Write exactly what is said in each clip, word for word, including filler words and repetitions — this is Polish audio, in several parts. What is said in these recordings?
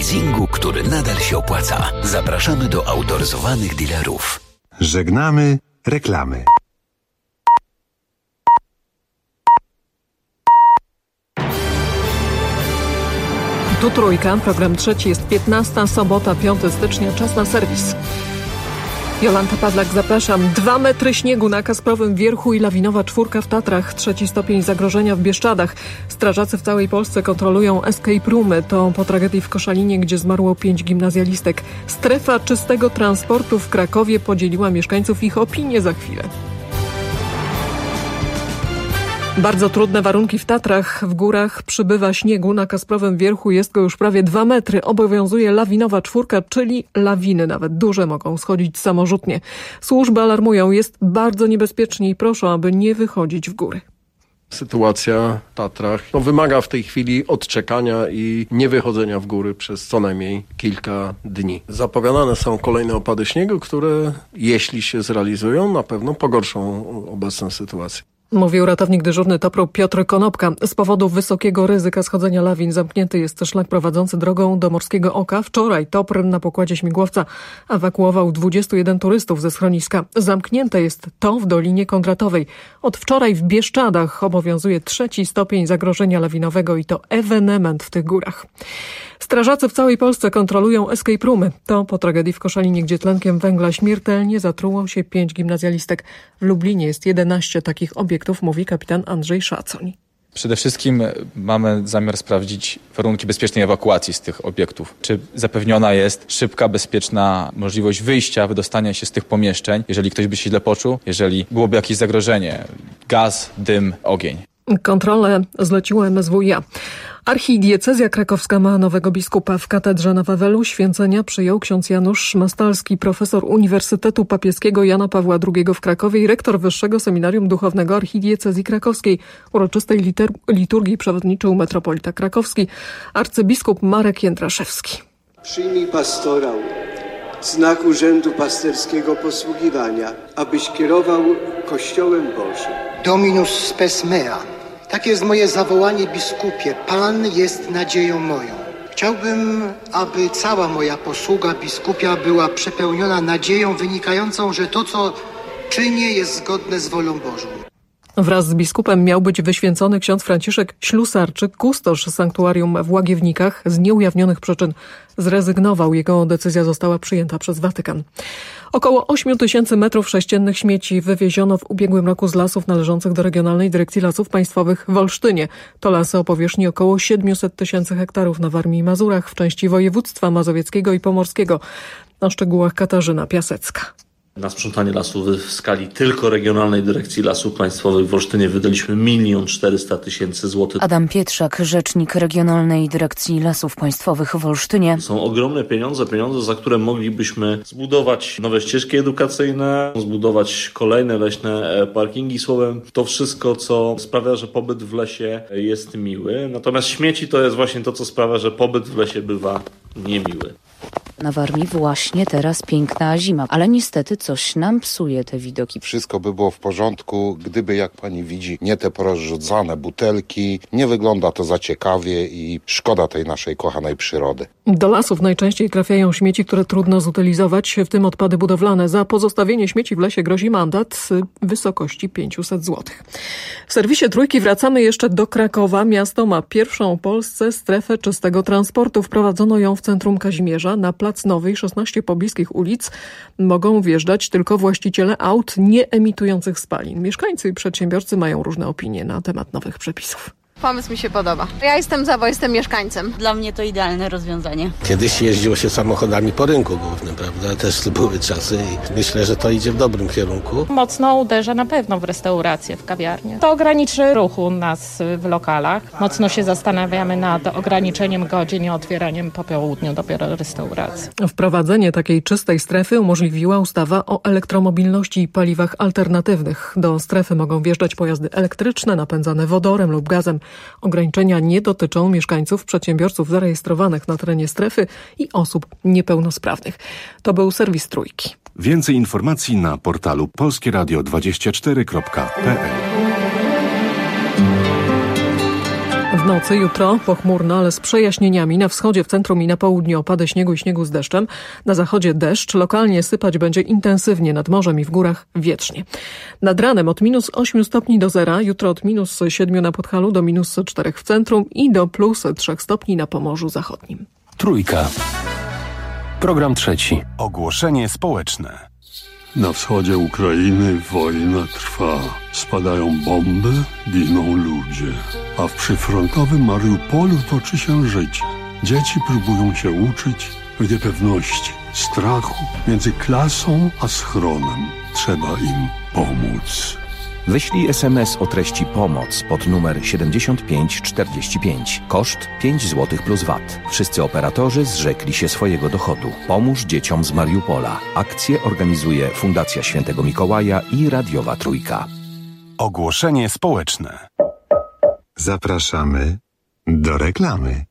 leasingu, który nadal się opłaca. Zapraszamy do autoryzowanych dealerów. Żegnamy reklamy. Tu Trójka, program trzeci, jest piętnasta, sobota, piątego stycznia, czas na serwis. Jolanta Pawlak, zapraszam. Dwa metry śniegu na Kasprowym Wierchu i lawinowa czwórka w Tatrach. Trzeci stopień zagrożenia w Bieszczadach. Strażacy w całej Polsce kontrolują escape roomy. To po tragedii w Koszalinie, gdzie zmarło pięć gimnazjalistek. Strefa czystego transportu w Krakowie podzieliła mieszkańców, ich opinie za chwilę. Bardzo trudne warunki w Tatrach. W górach przybywa śniegu. Na Kasprowym Wierchu jest go już prawie dwa metry. Obowiązuje lawinowa czwórka, czyli lawiny, nawet duże, mogą schodzić samorzutnie. Służby alarmują, jest bardzo niebezpiecznie i proszą, aby nie wychodzić w góry. Sytuacja w Tatrach no, wymaga w tej chwili odczekania i niewychodzenia w góry przez co najmniej kilka dni. Zapowiadane są kolejne opady śniegu, które jeśli się zrealizują, na pewno pogorszą obecną sytuację. Mówił ratownik dyżurny Topru Piotr Konopka. Z powodu wysokiego ryzyka schodzenia lawin zamknięty jest szlak prowadzący drogą do Morskiego Oka. Wczoraj Topr na pokładzie śmigłowca ewakuował dwudziestu jeden turystów ze schroniska. Zamknięte jest to w Dolinie Kondratowej. Od wczoraj w Bieszczadach obowiązuje trzeci stopień zagrożenia lawinowego i to ewenement w tych górach. Strażacy w całej Polsce kontrolują escape roomy. To po tragedii w Koszalinie, gdzie tlenkiem węgla śmiertelnie zatruło się pięć gimnazjalistek. W Lublinie jest jedenaście takich obiektów, mówi kapitan Andrzej Szacoń. Przede wszystkim mamy zamiar sprawdzić warunki bezpiecznej ewakuacji z tych obiektów. Czy zapewniona jest szybka, bezpieczna możliwość wyjścia, wydostania się z tych pomieszczeń, jeżeli ktoś by się źle poczuł, jeżeli byłoby jakieś zagrożenie, gaz, dym, ogień. Kontrolę zleciło M S W iA. Archidiecezja krakowska ma nowego biskupa. W katedrze na Wawelu święcenia przyjął ksiądz Janusz Mastalski, profesor Uniwersytetu Papieskiego Jana Pawła drugiego w Krakowie i rektor Wyższego Seminarium Duchownego Archidiecezji Krakowskiej. Uroczystej liter- liturgii przewodniczył metropolita krakowski, arcybiskup Marek Jędraszewski. Przyjmij pastorał, znak urzędu pasterskiego posługiwania, abyś kierował Kościołem Bożym. Dominus spes mea. Takie jest moje zawołanie, biskupie. Pan jest nadzieją moją. Chciałbym, aby cała moja posługa biskupia była przepełniona nadzieją wynikającą, że to, co czynię, jest zgodne z wolą Bożą. Wraz z biskupem miał być wyświęcony ksiądz Franciszek Ślusarczyk, kustosz sanktuarium w Łagiewnikach. Z nieujawnionych przyczyn zrezygnował. Jego decyzja została przyjęta przez Watykan. Około ośmiu tysięcy metrów sześciennych śmieci wywieziono w ubiegłym roku z lasów należących do Regionalnej Dyrekcji Lasów Państwowych w Olsztynie. To lasy o powierzchni około siedmiuset tysięcy hektarów na Warmii i Mazurach w części województwa mazowieckiego i pomorskiego. O szczegółach Katarzyna Piasecka. Na sprzątanie lasów w skali tylko Regionalnej Dyrekcji Lasów Państwowych w Olsztynie wydaliśmy milion czterysta tysięcy złotych. Adam Pietrzak, rzecznik Regionalnej Dyrekcji Lasów Państwowych w Olsztynie. Są ogromne pieniądze, pieniądze, za które moglibyśmy zbudować nowe ścieżki edukacyjne, zbudować kolejne leśne parkingi. Słowem, to wszystko, co sprawia, że pobyt w lesie jest miły. Natomiast śmieci to jest właśnie to, co sprawia, że pobyt w lesie bywa niemiły. Na Warmii właśnie teraz piękna zima, ale niestety coś nam psuje te widoki. Wszystko by było w porządku, gdyby, jak pani widzi, nie te porozrzucane butelki. Nie wygląda to za ciekawie i szkoda tej naszej kochanej przyrody. Do lasów najczęściej trafiają śmieci, które trudno zutylizować, w tym odpady budowlane. Za pozostawienie śmieci w lesie grozi mandat w wysokości pięćset złotych. W serwisie Trójki wracamy jeszcze do Krakowa. Miasto ma pierwszą w Polsce strefę czystego transportu. Wprowadzono ją w centrum Kazimierza. Na Plac Nowy i szesnaście pobliskich ulic mogą wjeżdżać tylko właściciele aut nie emitujących spalin. Mieszkańcy i przedsiębiorcy mają różne opinie na temat nowych przepisów. Pomysł mi się podoba. Ja jestem za, bo jestem mieszkańcem. Dla mnie to idealne rozwiązanie. Kiedyś jeździło się samochodami po rynku głównym, prawda? Też były czasy i myślę, że to idzie w dobrym kierunku. Mocno uderza na pewno w restauracje, w kawiarnie. To ograniczy ruch u nas w lokalach. Mocno się zastanawiamy nad ograniczeniem godzin i otwieraniem po południu dopiero restauracji. Wprowadzenie takiej czystej strefy umożliwiła ustawa o elektromobilności i paliwach alternatywnych. Do strefy mogą wjeżdżać pojazdy elektryczne napędzane wodorem lub gazem. Ograniczenia nie dotyczą mieszkańców, przedsiębiorców zarejestrowanych na terenie strefy i osób niepełnosprawnych. To był serwis Trójki. Więcej informacji na portalu polskie radio dwadzieścia cztery kropka p l. W nocy jutro pochmurno, ale z przejaśnieniami. Na wschodzie, w centrum i na południu opady śniegu i śniegu z deszczem. Na zachodzie deszcz. Lokalnie sypać będzie intensywnie nad morzem i w górach wietrznie. Nad ranem od minus ośmiu stopni do zera. Jutro od minus siedmiu na Podhalu do minus czterech w centrum i do plus trzech stopni na Pomorzu Zachodnim. Trójka. Program trzeci. Ogłoszenie społeczne. Na wschodzie Ukrainy wojna trwa. Spadają bomby, giną ludzie. A w przyfrontowym Mariupolu toczy się życie. Dzieci próbują się uczyć w niepewności, strachu między klasą a schronem. Trzeba im pomóc. Wyślij es em es o treści pomoc pod numer siedemdziesiąt pięć czterdzieści pięć. Koszt pięć złotych plus V A T. Wszyscy operatorzy zrzekli się swojego dochodu. Pomóż dzieciom z Mariupola. Akcję organizuje Fundacja Świętego Mikołaja i Radiowa Trójka. Ogłoszenie społeczne. Zapraszamy do reklamy.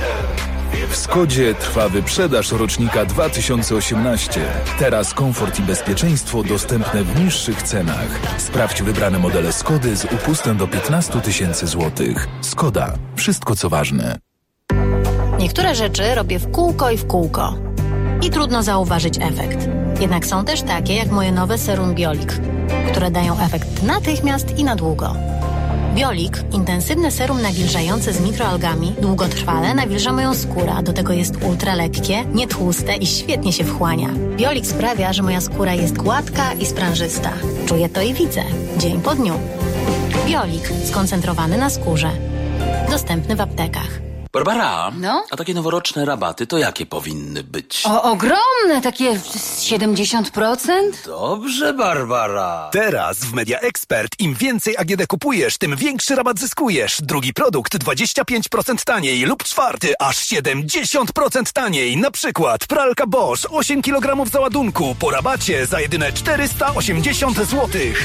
W Skodzie trwa wyprzedaż rocznika dwa tysiące osiemnaście. Teraz komfort i bezpieczeństwo dostępne w niższych cenach. Sprawdź wybrane modele Skody z upustem do piętnaście tysięcy złotych. Skoda. Wszystko co ważne. Niektóre rzeczy robię w kółko i w kółko. I trudno zauważyć efekt. Jednak są też takie jak moje nowe serum Biolik, które dają efekt natychmiast i na długo. Biolik, intensywne serum nawilżające z mikroalgami, długotrwale nawilża moją skórę, a do tego jest ultra lekkie, nietłuste i świetnie się wchłania. Biolik sprawia, że moja skóra jest gładka i sprężysta. Czuję to i widzę, dzień po dniu. Biolik, skoncentrowany na skórze. Dostępny w aptekach. Barbara, no? A takie noworoczne rabaty to jakie powinny być? O, ogromne, takie siedemdziesiąt procent? Dobrze, Barbara. Teraz w Media Expert im więcej A G D kupujesz, tym większy rabat zyskujesz. Drugi produkt dwadzieścia pięć procent taniej lub czwarty aż siedemdziesiąt procent taniej. Na przykład pralka Bosch osiem kilogramów załadunku po rabacie za jedyne czterysta osiemdziesiąt złotych.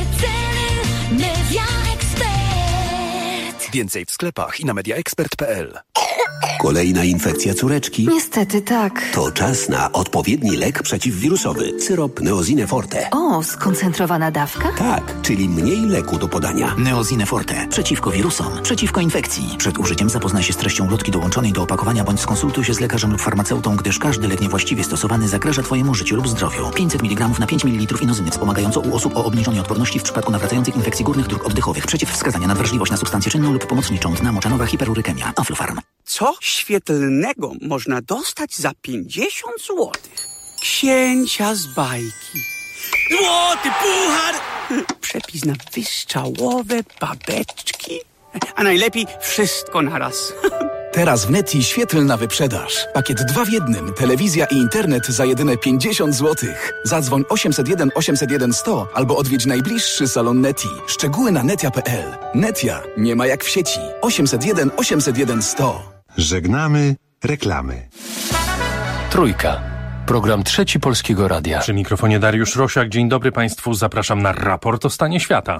Media Expert. Więcej w sklepach i na media expert kropka p l. Kolejna infekcja córeczki? Niestety tak. To czas na odpowiedni lek przeciwwirusowy. Syrop Neosine Forte. O, skoncentrowana dawka? Tak, czyli mniej leku do podania. Neosine Forte. Przeciwko wirusom, przeciwko infekcji. Przed użyciem zapoznaj się z treścią ulotki dołączonej do opakowania bądź skonsultuj się z lekarzem lub farmaceutą, gdyż każdy lek niewłaściwie stosowany zagraża Twojemu życiu lub zdrowiu. pięćset miligramów na pięć mililitrów inozyny wspomagająco u osób o obniżonej odporności w przypadku nawracających infekcji górnych dróg oddechowych. Przeciwwskazania na wrażliwość na substancję czynną lub pomocniczą dna moczanowa hiperurykemia. Aflofarm. Co świetlnego można dostać za pięćdziesiąt złotych? Księcia z bajki. Złoty puchar! Przepis na wystrzałowe babeczki. A najlepiej wszystko naraz. Teraz w Neti świetlna wyprzedaż. Pakiet dwa w jednym. Telewizja i internet za jedyne pięćdziesiąt złotych. Zadzwoń osiemset jeden osiemset jeden sto albo odwiedź najbliższy salon Neti. Szczegóły na netia kropka p l. Netia nie ma jak w sieci. osiemset jeden osiemset jeden sto. Żegnamy reklamy. Trójka. Program Trzeci Polskiego Radia. Przy mikrofonie Dariusz Rosiak. Dzień dobry Państwu. Zapraszam na raport o stanie świata.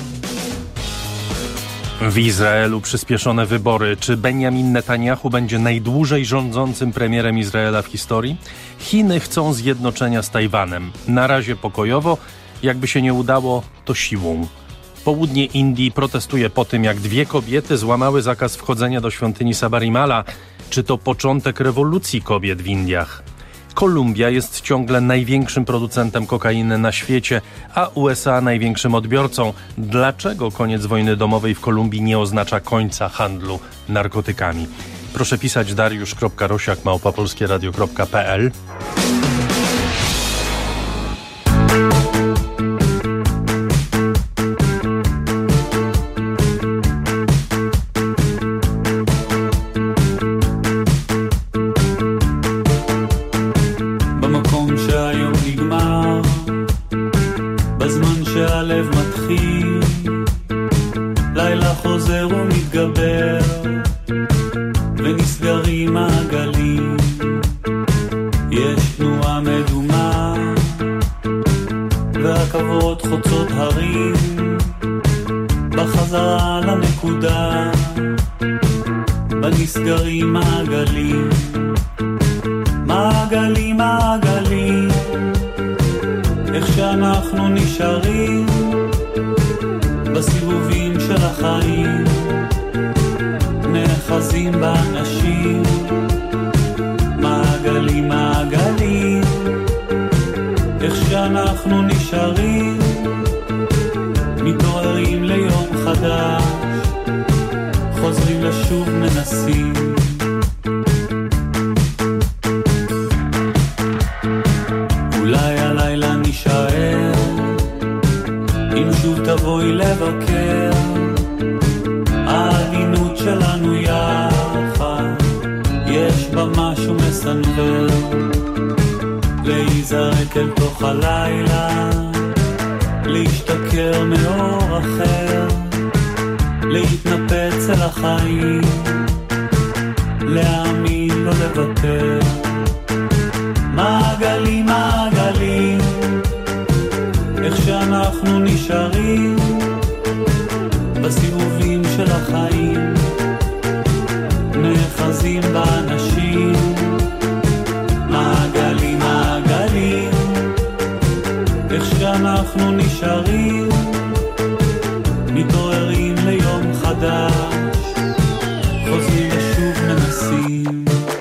W Izraelu przyspieszone wybory. Czy Benjamin Netanyahu będzie najdłużej rządzącym premierem Izraela w historii? Chiny chcą zjednoczenia z Tajwanem. Na razie pokojowo. Jakby się nie udało, to siłą. Południe Indii protestuje po tym, jak dwie kobiety złamały zakaz wchodzenia do świątyni Sabarimala. Czy to początek rewolucji kobiet w Indiach? Kolumbia jest ciągle największym producentem kokainy na świecie, a U S A największym odbiorcą. Dlaczego koniec wojny domowej w Kolumbii nie oznacza końca handlu narkotykami? Proszę pisać dariusz kropka rosiak małpa polskie radio kropka p l. נאחזים באנשים, מעגלים מעגלים, איך שאנחנו נשארים, מתעוררים ליום חדש, חוזרים לשוב מנסים. אולי הלילה נשאר, אם שוב תבואי לבקר, העדינות שלנו יחד, יש בה משהו מסנבר, להיזרק אל תוך הלילה, להשתכר מאור אחר, להתנפץ אל החיים, להאמין לא לוותר. מעגלים מעגלים, איך שאנחנו נשארים בסיבובים של החיים, נאחזים באנשים, מעגלים מעגלים, איך שאנחנו נשארים, מתעוררים ליום חדש, חוזרים ושוב מנסים.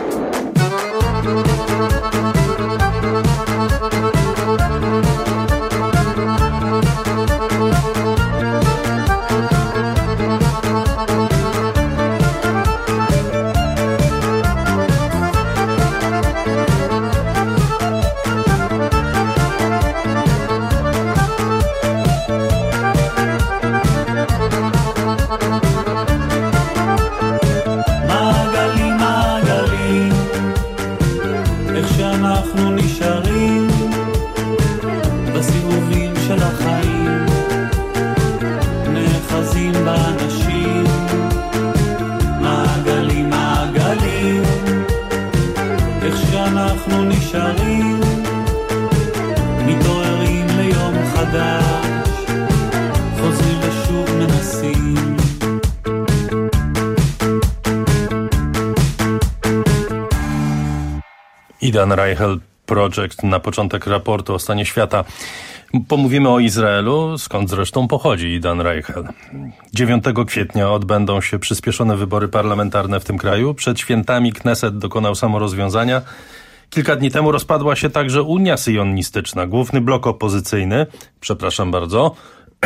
Dan Reichel Project na początek raportu o stanie świata. Pomówimy o Izraelu, skąd zresztą pochodzi Dan Reichel. dziewiątego kwietnia odbędą się przyspieszone wybory parlamentarne w tym kraju. Przed świętami Kneset dokonał samorozwiązania. Kilka dni temu rozpadła się także Unia Syjonistyczna, główny blok opozycyjny. Przepraszam bardzo.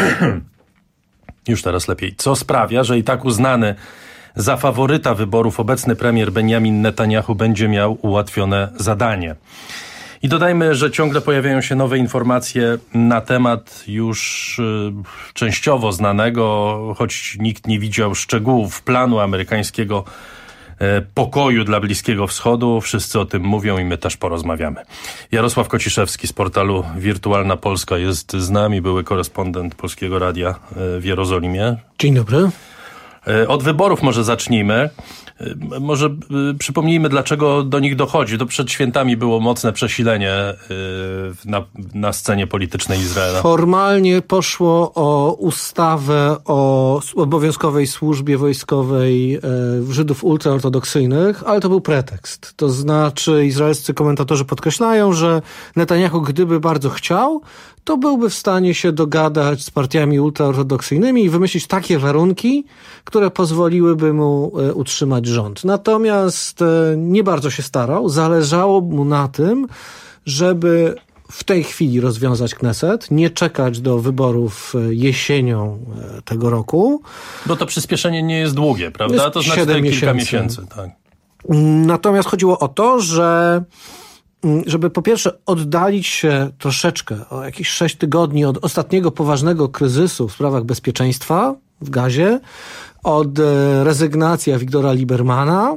Już teraz lepiej. Co sprawia, że i tak uznany za faworyta wyborów obecny premier Benjamin Netanyahu będzie miał ułatwione zadanie. I dodajmy, że ciągle pojawiają się nowe informacje na temat już y, częściowo znanego, choć nikt nie widział szczegółów planu amerykańskiego y, pokoju dla Bliskiego Wschodu. Wszyscy o tym mówią i my też porozmawiamy. Jarosław Kociszewski z portalu Wirtualna Polska jest z nami, były korespondent Polskiego Radia y, w Jerozolimie. Dzień dobry. Od wyborów może zacznijmy. Może przypomnijmy, dlaczego do nich dochodzi. To przed świętami było mocne przesilenie na, na scenie politycznej Izraela. Formalnie poszło o ustawę o obowiązkowej służbie wojskowej Żydów ultraortodoksyjnych, ale to był pretekst. To znaczy izraelscy komentatorzy podkreślają, że Netanyahu, gdyby bardzo chciał, to byłby w stanie się dogadać z partiami ultraortodoksyjnymi i wymyślić takie warunki, które pozwoliłyby mu utrzymać rząd. Natomiast nie bardzo się starał. Zależało mu na tym, żeby w tej chwili rozwiązać Kneset, nie czekać do wyborów jesienią tego roku. Bo to przyspieszenie nie jest długie, prawda? Jest to znaczy kilka miesięcy. miesięcy. Tak. Natomiast chodziło o to, że żeby po pierwsze oddalić się troszeczkę, o jakieś sześć tygodni od ostatniego poważnego kryzysu w sprawach bezpieczeństwa w Gazie, od rezygnacji Wiktora Liebermana,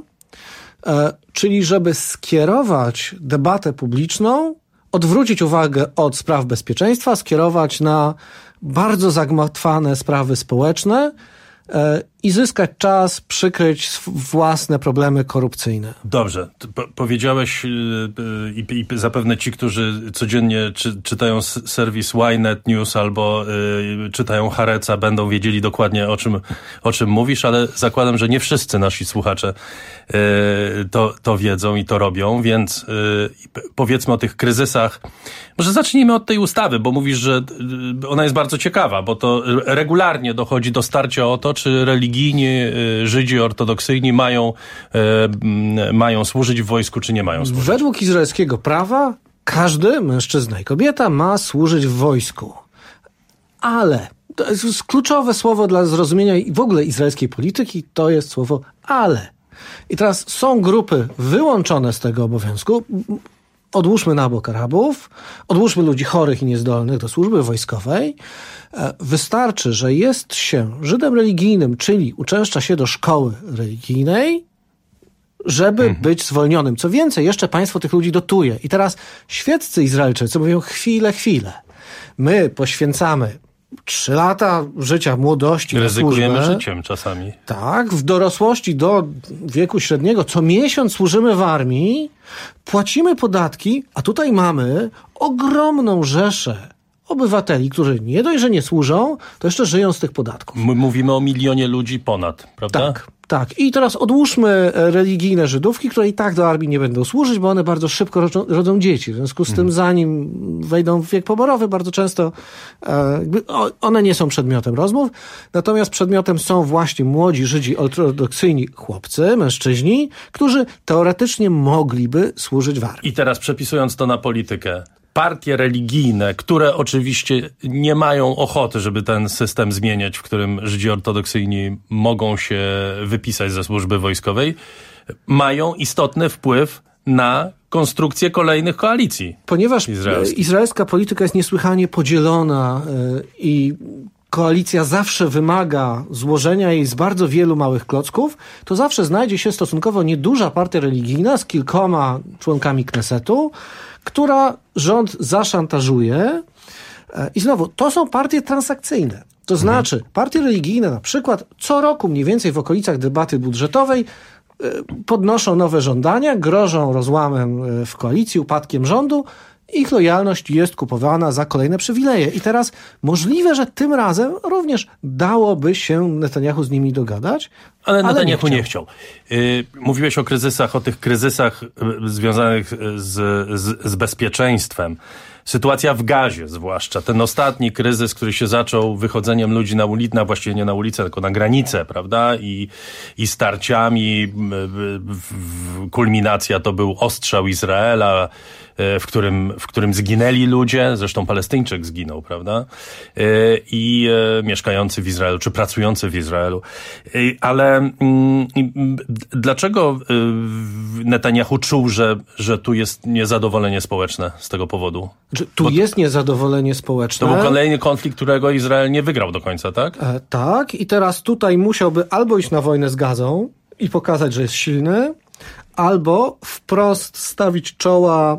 czyli żeby skierować debatę publiczną, odwrócić uwagę od spraw bezpieczeństwa, skierować na bardzo zagmatwane sprawy społeczne i zyskać czas, przykryć własne problemy korupcyjne. Dobrze. Po- powiedziałeś yy, i, i zapewne ci, którzy codziennie czy, czytają serwis Ynet News albo yy, czytają Haaretza, będą wiedzieli dokładnie o czym, o czym mówisz, ale zakładam, że nie wszyscy nasi słuchacze yy, to, to wiedzą i to robią, więc yy, powiedzmy o tych kryzysach. Może zacznijmy od tej ustawy, bo mówisz, że ona jest bardzo ciekawa, bo to regularnie dochodzi do starcia o to, czy religia religijni Żydzi ortodoksyjni mają, mają służyć w wojsku, czy nie mają służyć? Według izraelskiego prawa każdy mężczyzna i kobieta ma służyć w wojsku. Ale to jest kluczowe słowo dla zrozumienia i w ogóle izraelskiej polityki, to jest słowo ale. I teraz są grupy wyłączone z tego obowiązku. Odłóżmy na bok Arabów, odłóżmy ludzi chorych i niezdolnych do służby wojskowej. Wystarczy, że jest się Żydem religijnym, czyli uczęszcza się do szkoły religijnej, żeby mhm. być zwolnionym. Co więcej, jeszcze państwo tych ludzi dotuje. I teraz świeccy Izraelczycy mówią chwilę, chwilę. My poświęcamy trzy lata życia, młodości, ryzykujemy na służbę. życiem czasami. Tak, w dorosłości do wieku średniego co miesiąc służymy w armii, płacimy podatki, a tutaj mamy ogromną rzeszę obywateli, którzy nie dość, że nie służą, to jeszcze żyją z tych podatków. My mówimy o milionie ludzi ponad, prawda? Tak, tak. I teraz odłóżmy religijne Żydówki, które i tak do armii nie będą służyć, bo one bardzo szybko rodzą, rodzą dzieci. W związku z tym, mhm. zanim wejdą w wiek poborowy, bardzo często e, one nie są przedmiotem rozmów. Natomiast przedmiotem są właśnie młodzi Żydzi ortodoksyjni chłopcy, mężczyźni, którzy teoretycznie mogliby służyć w armii. I teraz przepisując to na politykę, partie religijne, które oczywiście nie mają ochoty, żeby ten system zmieniać, w którym Żydzi ortodoksyjni mogą się wypisać ze służby wojskowej, mają istotny wpływ na konstrukcję kolejnych koalicji. Ponieważ izraelska polityka jest niesłychanie podzielona i koalicja zawsze wymaga złożenia jej z bardzo wielu małych klocków, to zawsze znajdzie się stosunkowo nieduża partia religijna z kilkoma członkami Knesetu, która rząd zaszantażuje. I znowu, to są partie transakcyjne. To znaczy, partie religijne na przykład co roku mniej więcej w okolicach debaty budżetowej podnoszą nowe żądania, grożą rozłamem w koalicji, upadkiem rządu. Ich lojalność jest kupowana za kolejne przywileje. I teraz możliwe, że tym razem również dałoby się Netanyahu z nimi dogadać. Ale Netanyahu nie chciał. Nie chciał. Yy, mówiłeś o kryzysach, o tych kryzysach związanych z, z, z bezpieczeństwem. Sytuacja w Gazie zwłaszcza. Ten ostatni kryzys, który się zaczął wychodzeniem ludzi na ulicę, na właściwie nie na ulicę, tylko na granicę, prawda? I, i starciami. Kulminacja to był ostrzał Izraela, w którym, w którym zginęli ludzie, zresztą Palestyńczyk zginął, prawda? I mieszkający w Izraelu, czy pracujący w Izraelu. Ale dlaczego Netanyahu czuł, że, że tu jest niezadowolenie społeczne z tego powodu? Tu Bo jest niezadowolenie społeczne. To był kolejny konflikt, którego Izrael nie wygrał do końca, tak? E, tak. I teraz tutaj musiałby albo iść na wojnę z Gazą i pokazać, że jest silny, albo wprost stawić czoła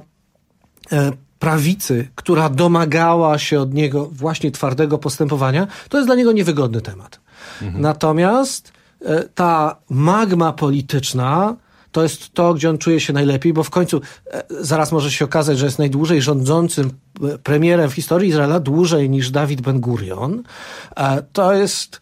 e, prawicy, która domagała się od niego właśnie twardego postępowania. To jest dla niego niewygodny temat. Mhm. Natomiast e, ta magma polityczna to jest to, gdzie on czuje się najlepiej, bo w końcu e, zaraz może się okazać, że jest najdłużej rządzącym premierem w historii Izraela, dłużej niż Dawid Ben-Gurion. E, to jest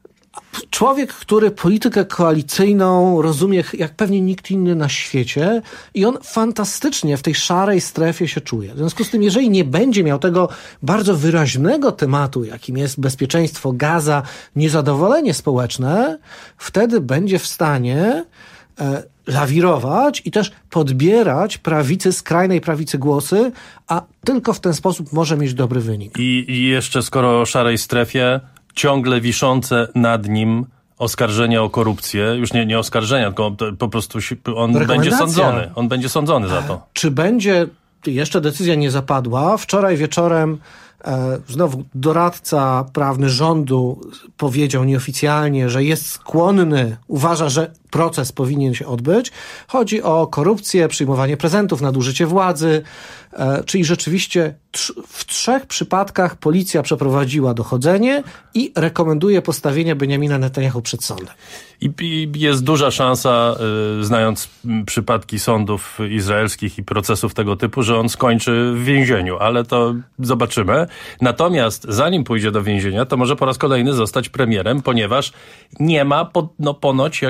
człowiek, który politykę koalicyjną rozumie jak pewnie nikt inny na świecie i on fantastycznie w tej szarej strefie się czuje. W związku z tym, jeżeli nie będzie miał tego bardzo wyraźnego tematu, jakim jest bezpieczeństwo, Gaza, niezadowolenie społeczne, wtedy będzie w stanie e, lawirować i też podbierać prawicy, skrajnej prawicy głosy, a tylko w ten sposób może mieć dobry wynik. I, i jeszcze skoro o szarej strefie, ciągle wiszące nad nim oskarżenia o korupcję, już nie, nie oskarżenia, tylko po prostu on będzie sądzony. On będzie sądzony za to. Czy będzie, jeszcze decyzja nie zapadła. Wczoraj wieczorem e, znowu doradca prawny rządu powiedział nieoficjalnie, że jest skłonny, uważa, że proces powinien się odbyć. Chodzi o korupcję, przyjmowanie prezentów, nadużycie władzy, e, czyli rzeczywiście tr- w trzech przypadkach policja przeprowadziła dochodzenie i rekomenduje postawienie Benjamina Netanyahu przed sądem. I, i jest duża szansa, y, znając przypadki sądów izraelskich i procesów tego typu, że on skończy w więzieniu, ale to zobaczymy. Natomiast zanim pójdzie do więzienia, to może po raz kolejny zostać premierem, ponieważ nie ma, po, no ponoć, jak się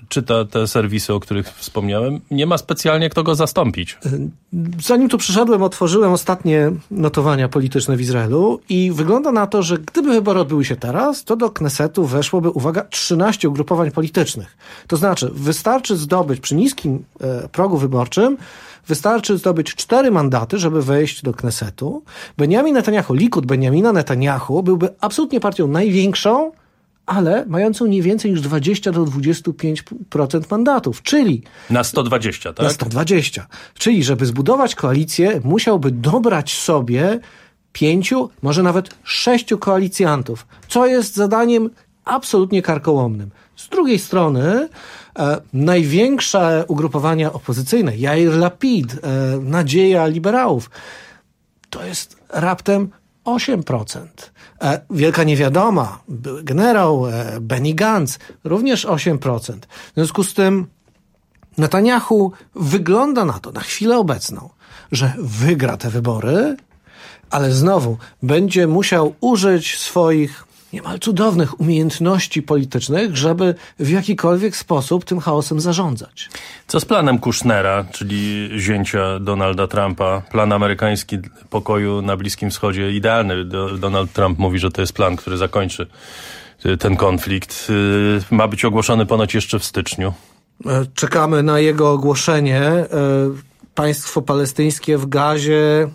czyta te serwisy, o których wspomniałem, nie ma specjalnie kto go zastąpić. Zanim tu przyszedłem, otworzyłem ostatnie notowania polityczne w Izraelu i wygląda na to, że gdyby wybory odbyły się teraz, to do Knesetu weszłoby, uwaga, trzynaście ugrupowań politycznych. To znaczy, wystarczy zdobyć przy niskim e, progu wyborczym, wystarczy zdobyć cztery mandaty, żeby wejść do Knesetu. Benjamin Netanyahu, Likud Benjamina Netanyahu byłby absolutnie partią największą, ale mającą nie więcej niż dwadzieścia do dwudziestu pięciu procent mandatów, czyli... Na sto dwadzieścia, tak? Na sto dwadzieścia. Czyli, żeby zbudować koalicję, musiałby dobrać sobie pięciu, może nawet sześciu koalicjantów, co jest zadaniem absolutnie karkołomnym. Z drugiej strony e, największe ugrupowania opozycyjne, Jair Lapid, e, Nadzieja Liberałów, to jest raptem osiem procent. E, wielka niewiadoma, były generał e, Benny Gantz, również osiem procent. W związku z tym Netanyahu wygląda na to, na chwilę obecną, że wygra te wybory, ale znowu będzie musiał użyć swoich niemal cudownych umiejętności politycznych, żeby w jakikolwiek sposób tym chaosem zarządzać. Co z planem Kushnera, czyli zięcia Donalda Trumpa? Plan amerykański pokoju na Bliskim Wschodzie idealny. Donald Trump mówi, że to jest plan, który zakończy ten konflikt. Ma być ogłoszony ponoć jeszcze w styczniu. Czekamy na jego ogłoszenie. Państwo palestyńskie w Gazie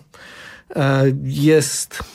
jest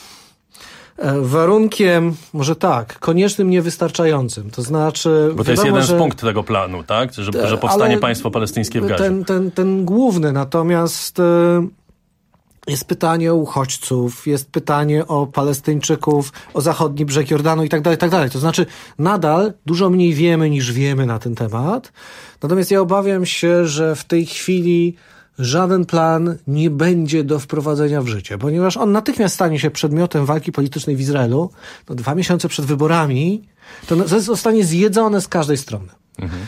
warunkiem, może tak, koniecznym, niewystarczającym. To znaczy... Bo to jest wiadomo, jeden że, z punktów tego planu, tak? Że, że powstanie państwo palestyńskie w Gazie. Ten, ten, ten główny, natomiast jest pytanie o uchodźców, jest pytanie o Palestyńczyków, o zachodni brzeg Jordanu i tak dalej, i tak dalej. To znaczy nadal dużo mniej wiemy niż wiemy na ten temat. Natomiast ja obawiam się, że w tej chwili żaden plan nie będzie do wprowadzenia w życie, ponieważ on natychmiast stanie się przedmiotem walki politycznej w Izraelu, no dwa miesiące przed wyborami, to zostanie zjedzone z każdej strony. Mhm.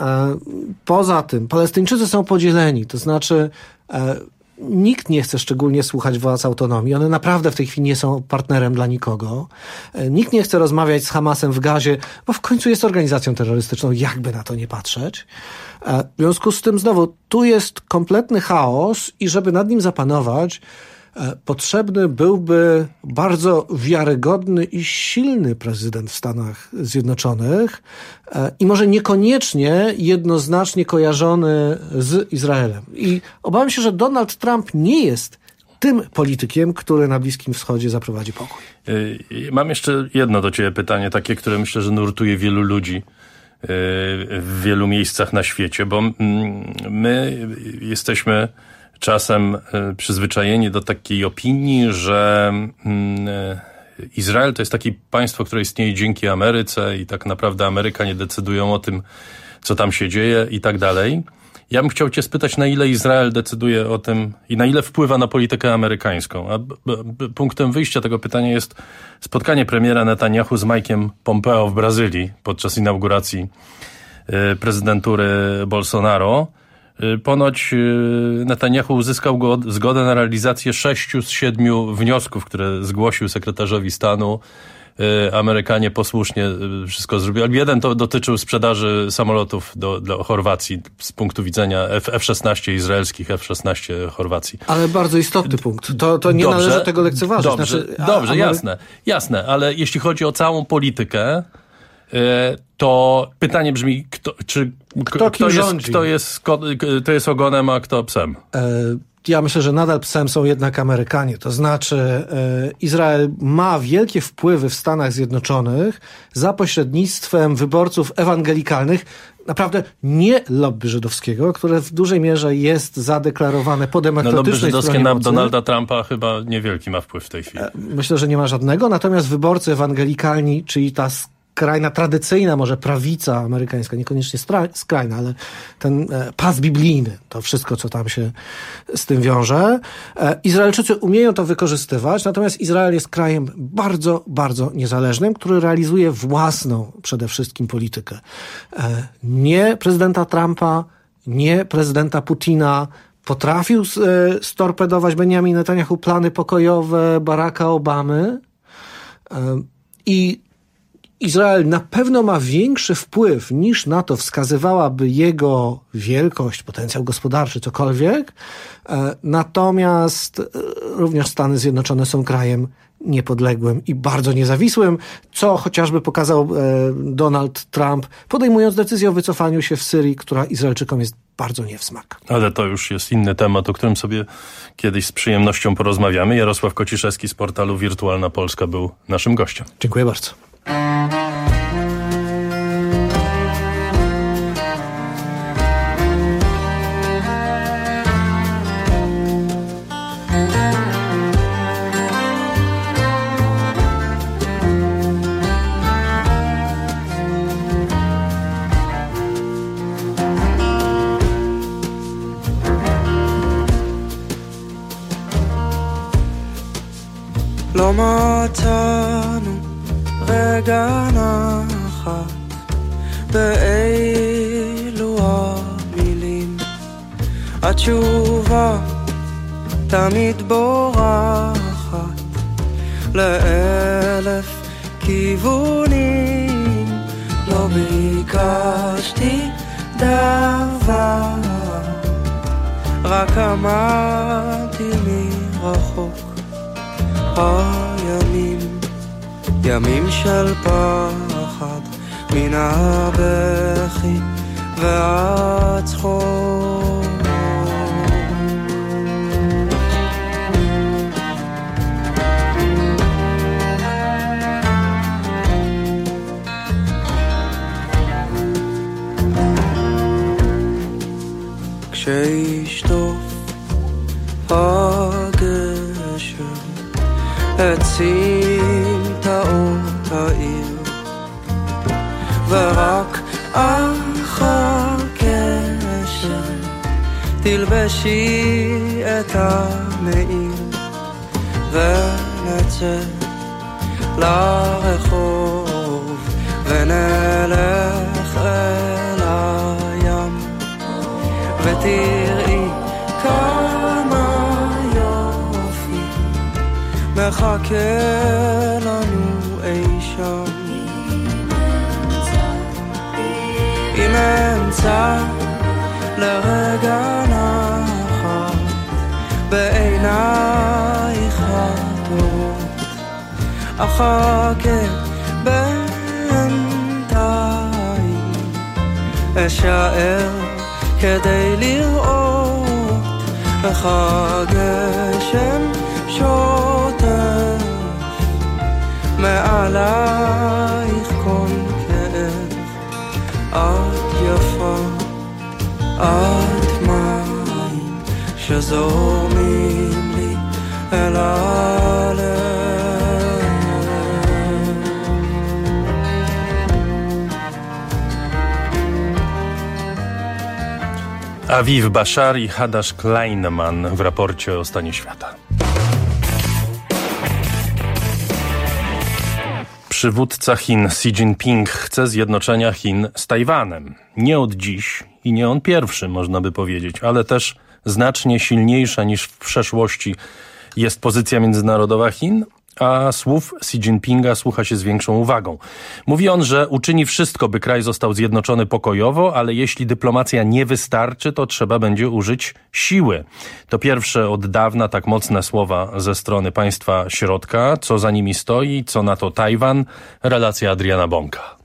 Poza tym Palestyńczycy są podzieleni, to znaczy nikt nie chce szczególnie słuchać władz autonomii. One naprawdę w tej chwili nie są partnerem dla nikogo. Nikt nie chce rozmawiać z Hamasem w Gazie, bo w końcu jest organizacją terrorystyczną, jakby na to nie patrzeć. W związku z tym znowu, tu jest kompletny chaos i żeby nad nim zapanować, potrzebny byłby bardzo wiarygodny i silny prezydent w Stanach Zjednoczonych i może niekoniecznie jednoznacznie kojarzony z Izraelem. I obawiam się, że Donald Trump nie jest tym politykiem, który na Bliskim Wschodzie zaprowadzi pokój. Mam jeszcze jedno do ciebie pytanie, takie, które myślę, że nurtuje wielu ludzi w wielu miejscach na świecie, bo my jesteśmy czasem przyzwyczajeni do takiej opinii, że Izrael to jest takie państwo, które istnieje dzięki Ameryce i tak naprawdę Amerykanie decydują o tym, co tam się dzieje i tak dalej. Ja bym chciał cię spytać, na ile Izrael decyduje o tym i na ile wpływa na politykę amerykańską. A b- b- punktem wyjścia tego pytania jest spotkanie premiera Netanyahu z Mike'em Pompeo w Brazylii podczas inauguracji y, prezydentury Bolsonaro. Y, ponoć y, Netanyahu uzyskał go, zgodę na realizację sześciu z siedmiu wniosków, które zgłosił sekretarzowi stanu. Amerykanie posłusznie wszystko zrobili. Jeden to dotyczył sprzedaży samolotów do, do Chorwacji z punktu widzenia F szesnaście izraelskich, F szesnaście Chorwacji. Ale bardzo istotny punkt. To, to nie dobrze, należy tego lekceważyć. Dobrze, znaczy, a, dobrze a, jasne, jasne, ale jeśli chodzi o całą politykę, to pytanie brzmi, kto, czy, kto, kto, jest, kto, jest, kto jest ogonem, a kto psem? E- Ja myślę, że nadal psem są jednak Amerykanie. To znaczy e, Izrael ma wielkie wpływy w Stanach Zjednoczonych za pośrednictwem wyborców ewangelikalnych, naprawdę nie lobby żydowskiego, które w dużej mierze jest zadeklarowane po demokratycznej no, lobby żydowskie na mocy. Donalda Trumpa chyba niewielki ma wpływ w tej chwili. Myślę, że nie ma żadnego, natomiast wyborcy ewangelikalni, czyli ta skrajna, tradycyjna może prawica amerykańska, niekoniecznie skrajna, ale ten pas biblijny, to wszystko, co tam się z tym wiąże. Izraelczycy umieją to wykorzystywać, natomiast Izrael jest krajem bardzo, bardzo niezależnym, który realizuje własną przede wszystkim politykę. Nie prezydenta Trumpa, nie prezydenta Putina. Potrafił storpedować Benjamin Netanyahu plany pokojowe Baracka Obamy i Izrael na pewno ma większy wpływ niż na to wskazywałaby jego wielkość, potencjał gospodarczy, cokolwiek. Natomiast również Stany Zjednoczone są krajem niepodległym i bardzo niezawisłym, co chociażby pokazał Donald Trump, podejmując decyzję o wycofaniu się w Syrii, która Izraelczykom jest bardzo nie w smak. Ale to już jest inny temat, o którym sobie kiedyś z przyjemnością porozmawiamy. Jarosław Kociszewski z portalu Wirtualna Polska był naszym gościem. Dziękuję bardzo. לא מצאנו רגע נחת באלו המילים. התשובה תמיד בורחת לאלף כיוונים. לא ביקשתי דבר, רק אמרתי מרחוק. הימים, ימים של פחד, מן הבכי והצחוק. כשישטוף הגשם עצים תאות העיר, ורק אחר קשר תלבשי את המעיל, ונצא לרחוב ונלך אל הים, ותראי כמה יופי מחכה לנו אי שם. אם אמצא לרגע נחת בעינייך הטובות, אחכה בינתיים, אשאר כדי לראות איך הגשם שוטף מעלייך כל כאב. את יפה, את מים שזורמים לי אל הלב. Aviv Bashar i Hadash Kleinman w raporcie o stanie świata. Przywódca Chin Xi Jinping chce zjednoczenia Chin z Tajwanem. Nie od dziś i nie on pierwszy, można by powiedzieć, ale też znacznie silniejsza niż w przeszłości jest pozycja międzynarodowa Chin, a słów Xi Jinpinga słucha się z większą uwagą. Mówi on, że uczyni wszystko, by kraj został zjednoczony pokojowo, ale jeśli dyplomacja nie wystarczy, to trzeba będzie użyć siły. To pierwsze od dawna tak mocne słowa ze strony państwa środka. Co za nimi stoi, co na to Tajwan? Relacja Adriana Bąka.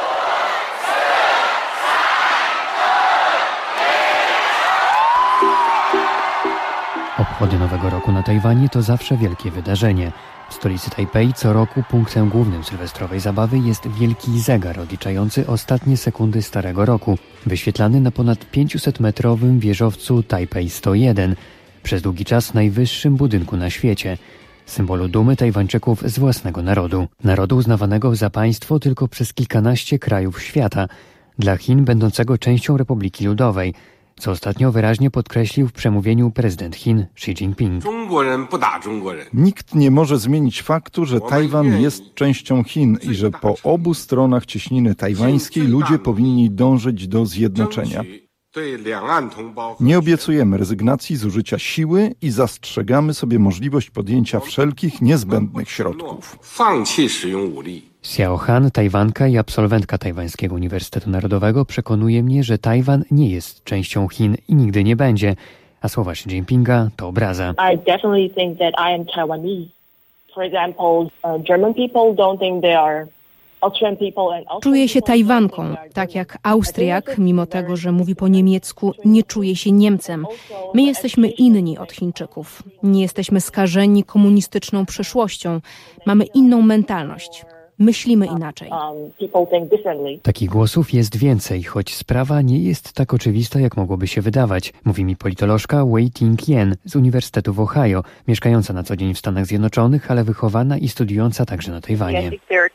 Obchody Nowego Roku na Tajwanie to zawsze wielkie wydarzenie. W stolicy Tajpej co roku punktem głównym sylwestrowej zabawy jest wielki zegar odliczający ostatnie sekundy Starego Roku, wyświetlany na ponad pięćsetmetrowym wieżowcu Tajpej sto jeden, przez długi czas najwyższym budynku na świecie, symbolu dumy Tajwańczyków z własnego narodu. Narodu uznawanego za państwo tylko przez kilkanaście krajów świata, dla Chin będącego częścią Republiki Ludowej, co ostatnio wyraźnie podkreślił w przemówieniu prezydent Chin Xi Jinping. Nikt nie może zmienić faktu, że Tajwan jest częścią Chin i że po obu stronach cieśniny tajwańskiej ludzie powinni dążyć do zjednoczenia. Nie obiecujemy rezygnacji z użycia siły i zastrzegamy sobie możliwość podjęcia wszelkich niezbędnych środków. Xiao Han, Tajwanka i absolwentka Tajwańskiego Uniwersytetu Narodowego, przekonuje mnie, że Tajwan nie jest częścią Chin i nigdy nie będzie, a słowa Xi Jinpinga to obraza. I definitely think that I am Taiwanese. For example, uh, German people don't think they are Austrian people and Czuję się Tajwanką, tak jak Austriak, mimo tego, że mówi po niemiecku, nie czuje się Niemcem. My jesteśmy inni od Chińczyków. Nie jesteśmy skażeni komunistyczną przeszłością. Mamy inną mentalność. Myślimy inaczej. Takich głosów jest więcej, choć sprawa nie jest tak oczywista, jak mogłoby się wydawać, mówi mi politolożka Wei Ting-yen z Uniwersytetu w Ohio, mieszkająca na co dzień w Stanach Zjednoczonych, ale wychowana i studiująca także na Tajwanie.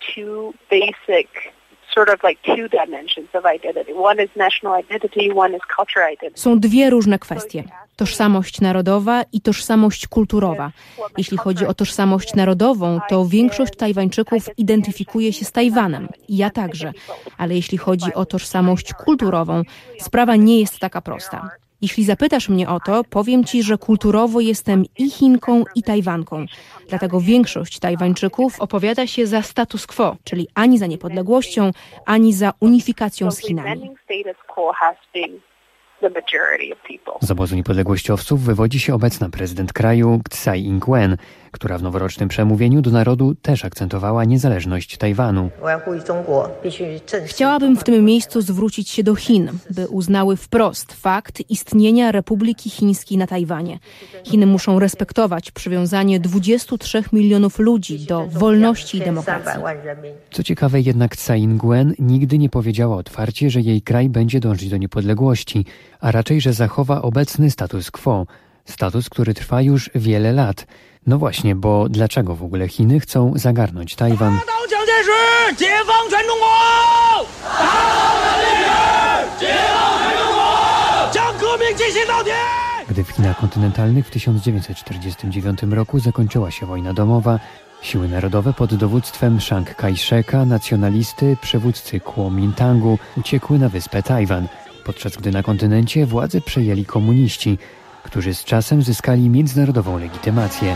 Są dwie różne kwestie. Tożsamość narodowa i tożsamość kulturowa. Jeśli chodzi o tożsamość narodową, to większość Tajwańczyków identyfikuje się z Tajwanem. Ja także. Ale jeśli chodzi o tożsamość kulturową, sprawa nie jest taka prosta. Jeśli zapytasz mnie o to, powiem ci, że kulturowo jestem i Chinką, i Tajwanką. Dlatego większość Tajwańczyków opowiada się za status quo, czyli ani za niepodległością, ani za unifikacją z Chinami. Z obozu niepodległościowców wywodzi się obecna prezydent kraju Tsai Ing-wen, która w noworocznym przemówieniu do narodu też akcentowała niezależność Tajwanu. Chciałabym w tym miejscu zwrócić się do Chin, by uznały wprost fakt istnienia Republiki Chińskiej na Tajwanie. Chiny muszą respektować przywiązanie dwudziestu trzech milionów ludzi do wolności i demokracji. Co ciekawe, jednak Tsai Ing-wen nigdy nie powiedziała otwarcie, że jej kraj będzie dążyć do niepodległości, a raczej, że zachowa obecny status quo. Status, który trwa już wiele lat. No właśnie, bo dlaczego w ogóle Chiny chcą zagarnąć Tajwan? Gdy w Chinach kontynentalnych w tysiąc dziewięćset czterdziestym dziewiątym roku zakończyła się wojna domowa, siły narodowe pod dowództwem Chiang Kai-sheka, nacjonalisty, przywódcy Kuomintangu uciekły na wyspę Tajwan, podczas gdy na kontynencie władzę przejęli komuniści, którzy z czasem zyskali międzynarodową legitymację.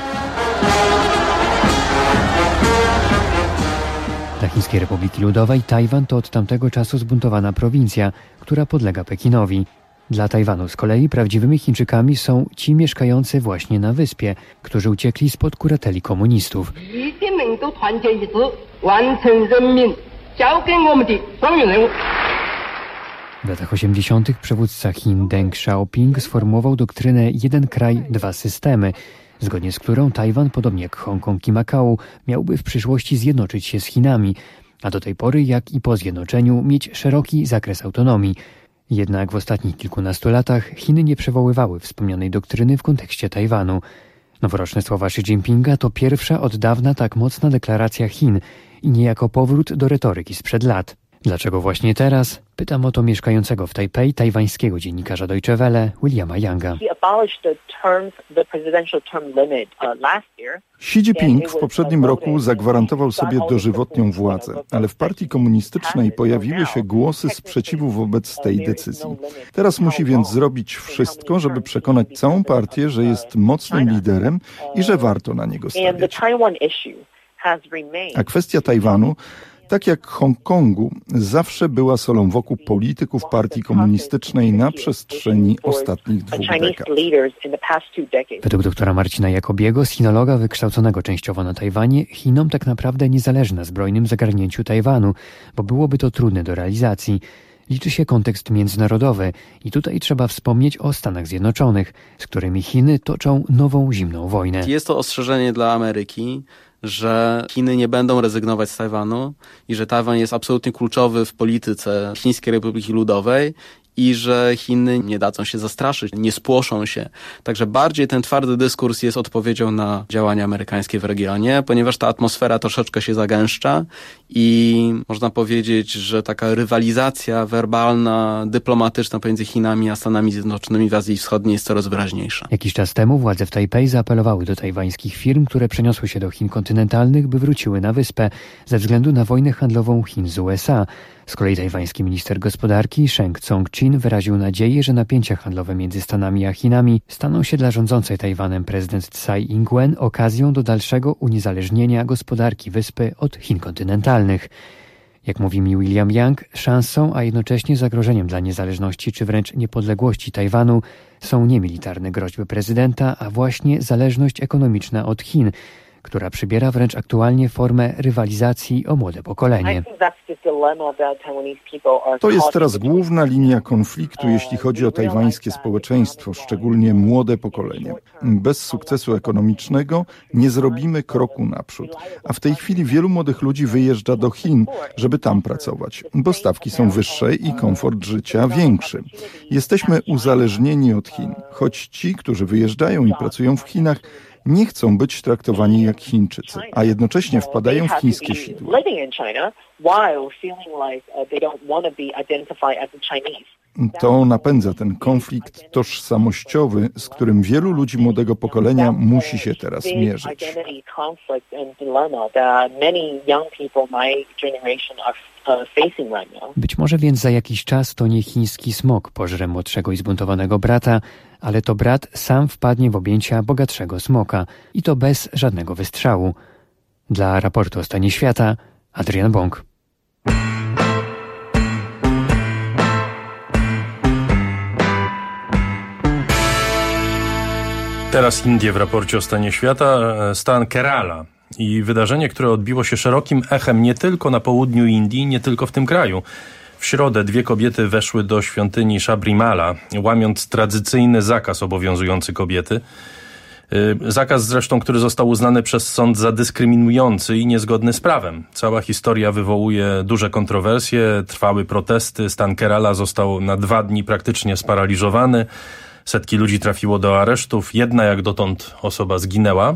Dla Chińskiej Republiki Ludowej Tajwan to od tamtego czasu zbuntowana prowincja, która podlega Pekinowi. Dla Tajwanu z kolei prawdziwymi Chińczykami są ci mieszkający właśnie na wyspie, którzy uciekli spod kurateli komunistów. W latach osiemdziesiątych przywódca Chin Deng Xiaoping sformułował doktrynę jeden kraj, dwa systemy, zgodnie z którą Tajwan, podobnie jak Hongkong i Makao, miałby w przyszłości zjednoczyć się z Chinami, a do tej pory, jak i po zjednoczeniu, mieć szeroki zakres autonomii. Jednak w ostatnich kilkunastu latach Chiny nie przywoływały wspomnianej doktryny w kontekście Tajwanu. Noworoczne słowa Xi Jinpinga to pierwsza od dawna tak mocna deklaracja Chin i niejako powrót do retoryki sprzed lat. Dlaczego właśnie teraz? Pytam o to mieszkającego w Tajpej tajwańskiego dziennikarza Deutsche Welle Williama Younga. Xi Jinping w poprzednim roku zagwarantował sobie dożywotnią władzę, ale w partii komunistycznej pojawiły się głosy sprzeciwu wobec tej decyzji. Teraz musi więc zrobić wszystko, żeby przekonać całą partię, że jest mocnym liderem i że warto na niego stawiać. A kwestia Tajwanu, tak jak Hongkongu, zawsze była solą wokół polityków partii komunistycznej na przestrzeni ostatnich dwóch dekad. Według doktora Marcina Jakobiego, sinologa wykształconego częściowo na Tajwanie, Chinom tak naprawdę nie zależy na zbrojnym zagarnięciu Tajwanu, bo byłoby to trudne do realizacji. Liczy się kontekst międzynarodowy i tutaj trzeba wspomnieć o Stanach Zjednoczonych, z którymi Chiny toczą nową zimną wojnę. Jest to ostrzeżenie dla Ameryki, że Chiny nie będą rezygnować z Tajwanu i że Tajwan jest absolutnie kluczowy w polityce Chińskiej Republiki Ludowej i że Chiny nie dadzą się zastraszyć, nie spłoszą się. Także bardziej ten twardy dyskurs jest odpowiedzią na działania amerykańskie w regionie, ponieważ ta atmosfera troszeczkę się zagęszcza i można powiedzieć, że taka rywalizacja werbalna, dyplomatyczna pomiędzy Chinami a Stanami Zjednoczonymi w Azji Wschodniej jest coraz wyraźniejsza. Jakiś czas temu władze w Tajpej zaapelowały do tajwańskich firm, które przeniosły się do Chin kontynentalnych, by wróciły na wyspę ze względu na wojnę handlową Chin z U S A. Z kolei tajwański minister gospodarki Sheng Tsung-chin wyraził nadzieję, że napięcia handlowe między Stanami a Chinami staną się dla rządzącej Tajwanem prezydent Tsai Ing-wen okazją do dalszego uniezależnienia gospodarki wyspy od Chin kontynentalnych. Jak mówi mi William Yang, szansą, a jednocześnie zagrożeniem dla niezależności czy wręcz niepodległości Tajwanu są nie militarne groźby prezydenta, a właśnie zależność ekonomiczna od Chin, która przybiera wręcz aktualnie formę rywalizacji o młode pokolenie. To jest teraz główna linia konfliktu, jeśli chodzi o tajwańskie społeczeństwo, szczególnie młode pokolenie. Bez sukcesu ekonomicznego nie zrobimy kroku naprzód. A w tej chwili wielu młodych ludzi wyjeżdża do Chin, żeby tam pracować, bo stawki są wyższe i komfort życia większy. Jesteśmy uzależnieni od Chin, choć ci, którzy wyjeżdżają i pracują w Chinach, nie chcą być traktowani jak Chińczycy, a jednocześnie wpadają w chińskie sidła. To napędza ten konflikt tożsamościowy, z którym wielu ludzi młodego pokolenia musi się teraz mierzyć. Być może więc za jakiś czas to nie chiński smok pożre młodszego i zbuntowanego brata, ale to brat sam wpadnie w objęcia bogatszego smoka i to bez żadnego wystrzału. Dla raportu o stanie świata Adrian Bąk. Teraz Indie w raporcie o stanie świata, stan Kerala i wydarzenie, które odbiło się szerokim echem nie tylko na południu Indii, nie tylko w tym kraju. W środę dwie kobiety weszły do świątyni Sabrimala, łamiąc tradycyjny zakaz obowiązujący kobiety. Zakaz zresztą, który został uznany przez sąd za dyskryminujący i niezgodny z prawem. Cała historia wywołuje duże kontrowersje, trwały protesty, stan Kerala został na dwa dni praktycznie sparaliżowany. Setki ludzi trafiło do aresztów, jedna jak dotąd osoba zginęła.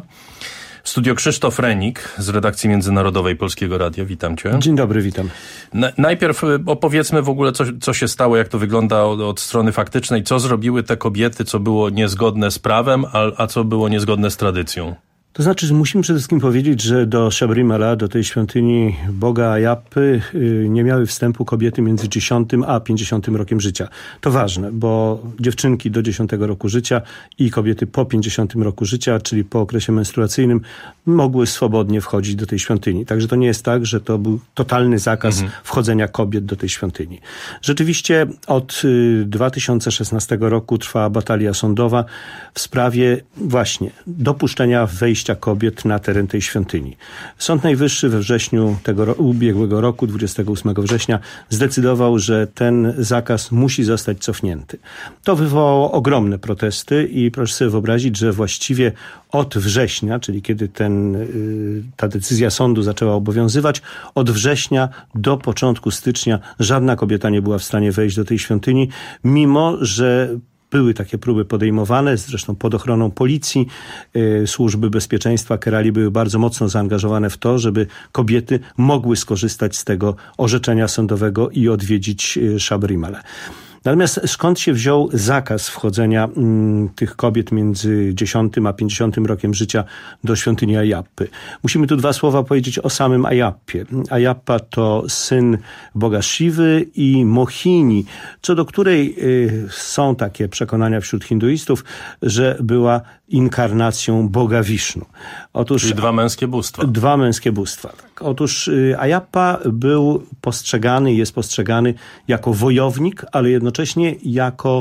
W studio Krzysztof Renik z redakcji międzynarodowej Polskiego Radia. Witam cię. Dzień dobry, witam. Na, najpierw opowiedzmy w ogóle, co, co się stało, jak to wygląda od, od strony faktycznej. Co zrobiły te kobiety, co było niezgodne z prawem, a, a co było niezgodne z tradycją? To znaczy, że musimy przede wszystkim powiedzieć, że do Sabrimala, do tej świątyni Boga Ayyapy, nie miały wstępu kobiety między dziesiątym a pięćdziesiątym rokiem życia. To ważne, bo dziewczynki do dziesiątego roku życia i kobiety po pięćdziesiątym roku życia, czyli po okresie menstruacyjnym, mogły swobodnie wchodzić do tej świątyni. Także to nie jest tak, że to był totalny zakaz mhm. wchodzenia kobiet do tej świątyni. Rzeczywiście od dwa tysiące szesnastego roku trwa batalia sądowa w sprawie właśnie dopuszczenia wejścia kobiet na teren tej świątyni. Sąd Najwyższy we wrześniu tego ro- ubiegłego roku, dwudziestego ósmego września, zdecydował, że ten zakaz musi zostać cofnięty. To wywołało ogromne protesty i proszę sobie wyobrazić, że właściwie od września, czyli kiedy ten, y, ta decyzja sądu zaczęła obowiązywać, od września do początku stycznia żadna kobieta nie była w stanie wejść do tej świątyni, mimo że były takie próby podejmowane, zresztą pod ochroną policji, y, służby bezpieczeństwa Kerali były bardzo mocno zaangażowane w to, żeby kobiety mogły skorzystać z tego orzeczenia sądowego i odwiedzić y, Sabrimala. Natomiast skąd się wziął zakaz wchodzenia mm, tych kobiet między dziesiątym a pięćdziesiątym rokiem życia do świątyni Ayyapy? Musimy tu dwa słowa powiedzieć o samym Ayyappie. Ayyappa to syn boga Shiwy i Mohini, co do której y, są takie przekonania wśród hinduistów, że była inkarnacją boga Wisznu. Otóż, Czyli dwa męskie bóstwa. Dwa męskie bóstwa. Tak. Otóż y, Ayyappa był postrzegany, jest postrzegany jako wojownik, ale jednocześnie jako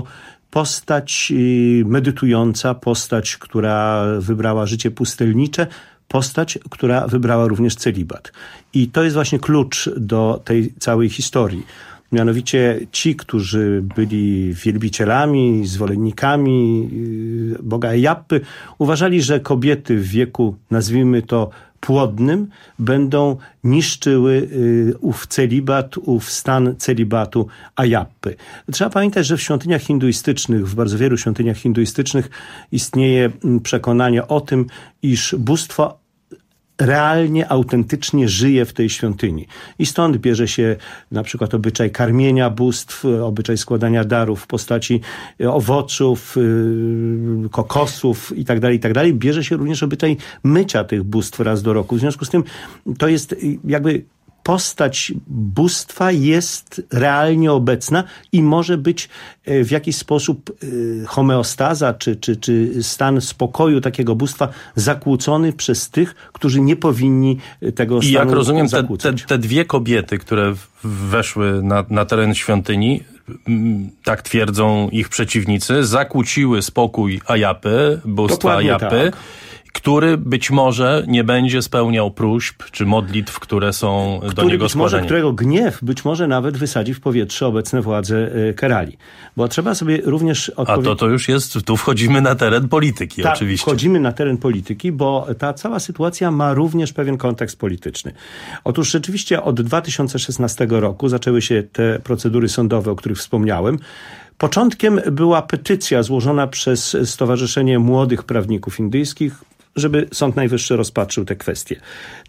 postać y, medytująca, postać, która wybrała życie pustelnicze, postać, która wybrała również celibat. I to jest właśnie klucz do tej całej historii. Mianowicie ci, którzy byli wielbicielami, zwolennikami boga Ayyapy, uważali, że kobiety w wieku, nazwijmy to, płodnym, będą niszczyły ów celibat, ów stan celibatu Ayyapy. Trzeba pamiętać, że w świątyniach hinduistycznych, w bardzo wielu świątyniach hinduistycznych istnieje przekonanie o tym, iż bóstwo realnie, autentycznie żyje w tej świątyni. I stąd bierze się na przykład obyczaj karmienia bóstw, obyczaj składania darów w postaci owoców, kokosów itd., itd. Bierze się również obyczaj mycia tych bóstw raz do roku. W związku z tym to jest jakby postać bóstwa jest realnie obecna i może być w jakiś sposób homeostaza czy, czy, czy stan spokoju takiego bóstwa zakłócony przez tych, którzy nie powinni tego stanu I jak rozumiem, te, te, zakłócać. te dwie kobiety, które weszły na, na teren świątyni, tak twierdzą ich przeciwnicy, zakłóciły spokój Ajapy, bóstwa Dokładnie Ajapy, tak. który być może nie będzie spełniał próśb czy modlitw, które są Który do niego być może, składane. którego gniew być może nawet wysadzi w powietrze obecne władze Kerali. Bo trzeba sobie również odpowiedzieć... A to, to już jest, tu wchodzimy na teren polityki tak, oczywiście. wchodzimy na teren polityki, bo ta cała sytuacja ma również pewien kontekst polityczny. Otóż rzeczywiście od dwa tysiące szesnastego roku zaczęły się te procedury sądowe, o których wspomniałem. Początkiem była petycja złożona przez Stowarzyszenie Młodych Prawników Indyjskich, żeby Sąd Najwyższy rozpatrzył te kwestie.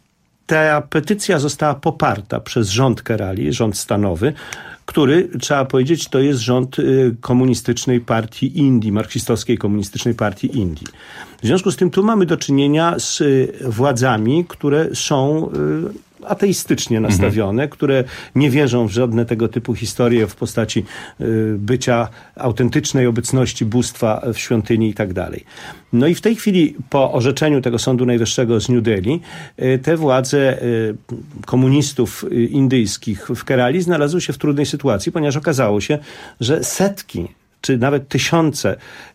Ta petycja została poparta przez rząd Kerali, rząd stanowy, który, trzeba powiedzieć, to jest rząd komunistycznej partii Indii, marksistowskiej komunistycznej partii Indii. W związku z tym tu mamy do czynienia z władzami, które są ateistycznie nastawione, mhm. które nie wierzą w żadne tego typu historie w postaci y, bycia autentycznej obecności bóstwa w świątyni i tak dalej. No i w tej chwili po orzeczeniu tego Sądu Najwyższego z New Delhi y, te władze y, komunistów y, indyjskich w Kerali znalazły się w trudnej sytuacji, ponieważ okazało się, że setki czy nawet tysiące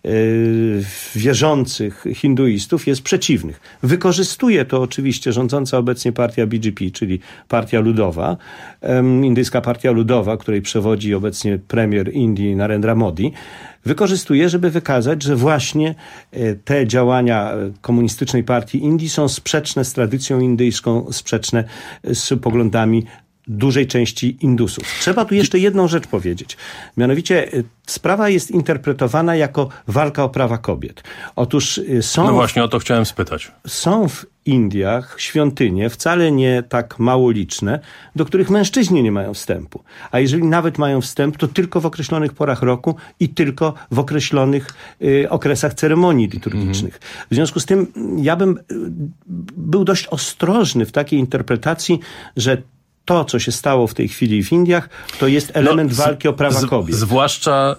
y, wierzących hinduistów jest przeciwnych. Wykorzystuje to oczywiście rządząca obecnie partia B J P, czyli Partia Ludowa, um, indyjska Partia Ludowa, której przewodzi obecnie premier Indii Narendra Modi, wykorzystuje, żeby wykazać, że właśnie te działania komunistycznej partii Indii są sprzeczne z tradycją indyjską, sprzeczne z poglądami dużej części Indusów. Trzeba tu jeszcze jedną rzecz powiedzieć. Mianowicie sprawa jest interpretowana jako walka o prawa kobiet. Otóż są... No właśnie o to chciałem spytać. Są w Indiach świątynie, wcale nie tak mało liczne, do których mężczyźni nie mają wstępu. A jeżeli nawet mają wstęp, to tylko w określonych porach roku i tylko w określonych y, okresach ceremonii liturgicznych. Mm. W związku z tym ja bym y, był dość ostrożny w takiej interpretacji, że to, co się stało w tej chwili w Indiach, to jest element no, z, walki o prawa z, kobiet. Zwłaszcza...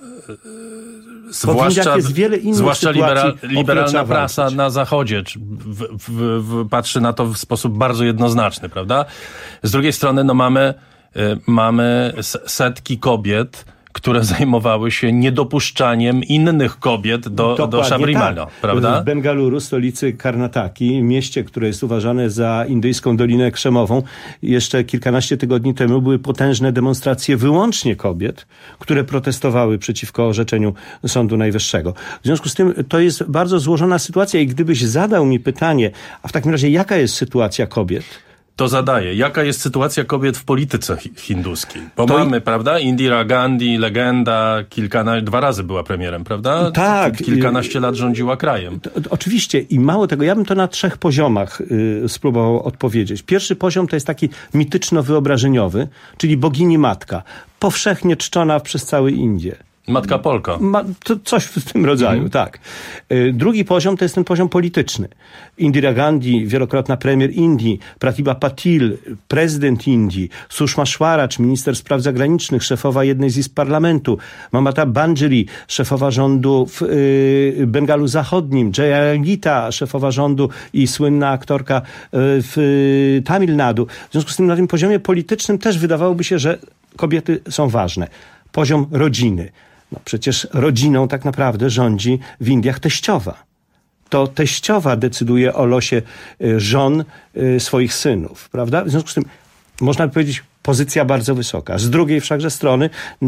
Zwłaszcza, jest wiele innych zwłaszcza libera, liberalna prasa walczyć. Na Zachodzie w, w, w, patrzy na to w sposób bardzo jednoznaczny, prawda? Z drugiej strony no mamy, y, mamy setki kobiet, które zajmowały się niedopuszczaniem innych kobiet do, do Sabrimala, tak. Prawda? W Bengaluru, stolicy Karnataki, mieście, które jest uważane za indyjską Dolinę Krzemową, jeszcze kilkanaście tygodni temu były potężne demonstracje wyłącznie kobiet, które protestowały przeciwko orzeczeniu Sądu Najwyższego. W związku z tym to jest bardzo złożona sytuacja i gdybyś zadał mi pytanie, a w takim razie jaka jest sytuacja kobiet? To zadaje. Jaka jest sytuacja kobiet w polityce hinduskiej? Bo to mamy, i... prawda, Indira Gandhi, legenda, kilkana... dwa razy była premierem, prawda? Tak. Kilkanaście lat rządziła krajem. To, to, oczywiście i mało tego, ja bym to na trzech poziomach y, spróbował odpowiedzieć. Pierwszy poziom to jest taki mityczno-wyobrażeniowy, czyli bogini matka, powszechnie czczona przez całe Indie. Matka Polka. Ma, to coś w tym rodzaju, mm. tak. Drugi poziom to jest ten poziom polityczny. Indira Gandhi, wielokrotna premier Indii, Pratibha Patil, prezydent Indii, Sushma Swaraj, minister spraw zagranicznych, szefowa jednej z izb parlamentu, Mamata Banerjee, szefowa rządu w y, Bengalu Zachodnim, Jaya Gita, szefowa rządu i słynna aktorka y, w y, Tamil Nadu. W związku z tym na tym poziomie politycznym też wydawałoby się, że kobiety są ważne. Poziom rodziny. No przecież rodziną tak naprawdę rządzi w Indiach teściowa. To teściowa decyduje o losie żon swoich synów, prawda? W związku z tym można by powiedzieć pozycja bardzo wysoka. Z drugiej wszakże strony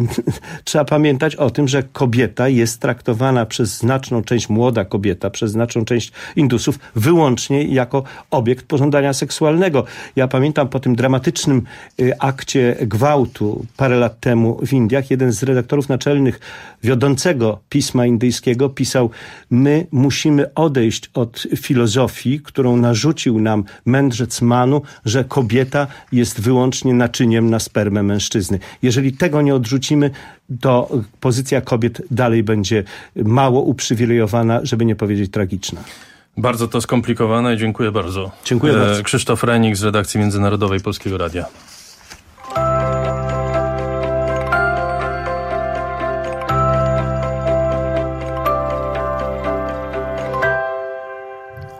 trzeba pamiętać o tym, że kobieta jest traktowana przez znaczną część, młoda kobieta, przez znaczną część Indusów wyłącznie jako obiekt pożądania seksualnego. Ja pamiętam po tym dramatycznym y, akcie gwałtu parę lat temu w Indiach, jeden z redaktorów naczelnych wiodącego pisma indyjskiego pisał: my musimy odejść od filozofii, którą narzucił nam mędrzec Manu, że kobieta jest wyłącznie naczyniem na spermę mężczyzny. Jeżeli tego nie odrzucimy, to pozycja kobiet dalej będzie mało uprzywilejowana, żeby nie powiedzieć tragiczna. Bardzo to skomplikowane i dziękuję bardzo. Dziękuję e, bardzo. Krzysztof Renik z redakcji międzynarodowej Polskiego Radia.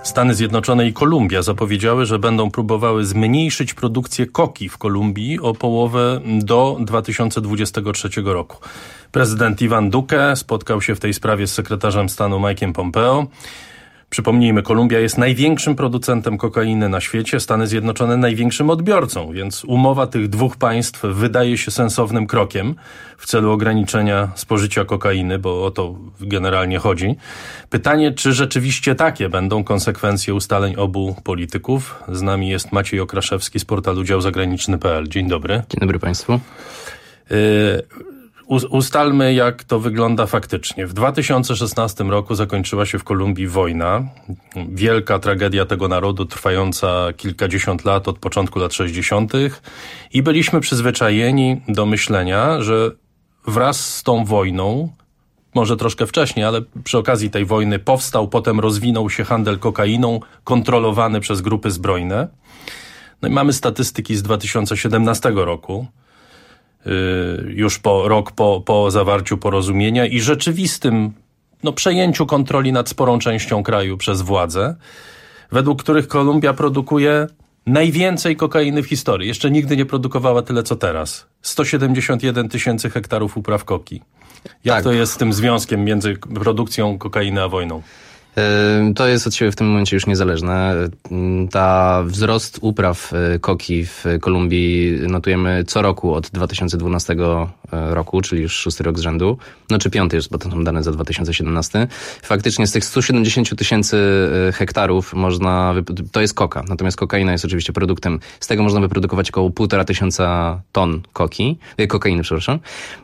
Stany Zjednoczone i Kolumbia zapowiedziały, że będą próbowały zmniejszyć produkcję koki w Kolumbii o połowę do dwa tysiące dwudziestego trzeciego roku. Prezydent Ivan Duque spotkał się w tej sprawie z sekretarzem stanu Mike'em Pompeo. Przypomnijmy, Kolumbia jest największym producentem kokainy na świecie, Stany Zjednoczone największym odbiorcą, więc umowa tych dwóch państw wydaje się sensownym krokiem w celu ograniczenia spożycia kokainy, bo o to generalnie chodzi. Pytanie, czy rzeczywiście takie będą konsekwencje ustaleń obu polityków? Z nami jest Maciej Okraszewski z portalu dział zagraniczny kropka p l. Dzień dobry. Dzień dobry Państwu. Y- Ustalmy, jak to wygląda faktycznie. W dwa tysiące szesnastym roku zakończyła się w Kolumbii wojna. Wielka tragedia tego narodu, trwająca kilkadziesiąt lat od początku lat sześćdziesiątych. I byliśmy przyzwyczajeni do myślenia, że wraz z tą wojną, może troszkę wcześniej, ale przy okazji tej wojny powstał, potem rozwinął się handel kokainą kontrolowany przez grupy zbrojne. No i mamy statystyki z dwa tysiące siedemnastego roku. Już po rok po, po zawarciu porozumienia i rzeczywistym no, przejęciu kontroli nad sporą częścią kraju przez władze, według których Kolumbia produkuje najwięcej kokainy w historii. Jeszcze nigdy nie produkowała tyle, co teraz. sto siedemdziesiąt jeden tysięcy hektarów upraw koki. Jak tak. to jest z tym związkiem między produkcją kokainy a wojną? To jest od siebie w tym momencie już niezależne. Ta wzrost upraw koki w Kolumbii notujemy co roku od dwa tysiące dwunastego roku, czyli już szósty rok z rzędu. No czy piąty już, bo to są dane za dwa tysiące siedemnasty. Faktycznie z tych stu siedemdziesięciu tysięcy hektarów można, to jest koka. Natomiast kokaina jest oczywiście produktem, z tego można wyprodukować około półtora tysiąca ton koki, kokainy, przepraszam.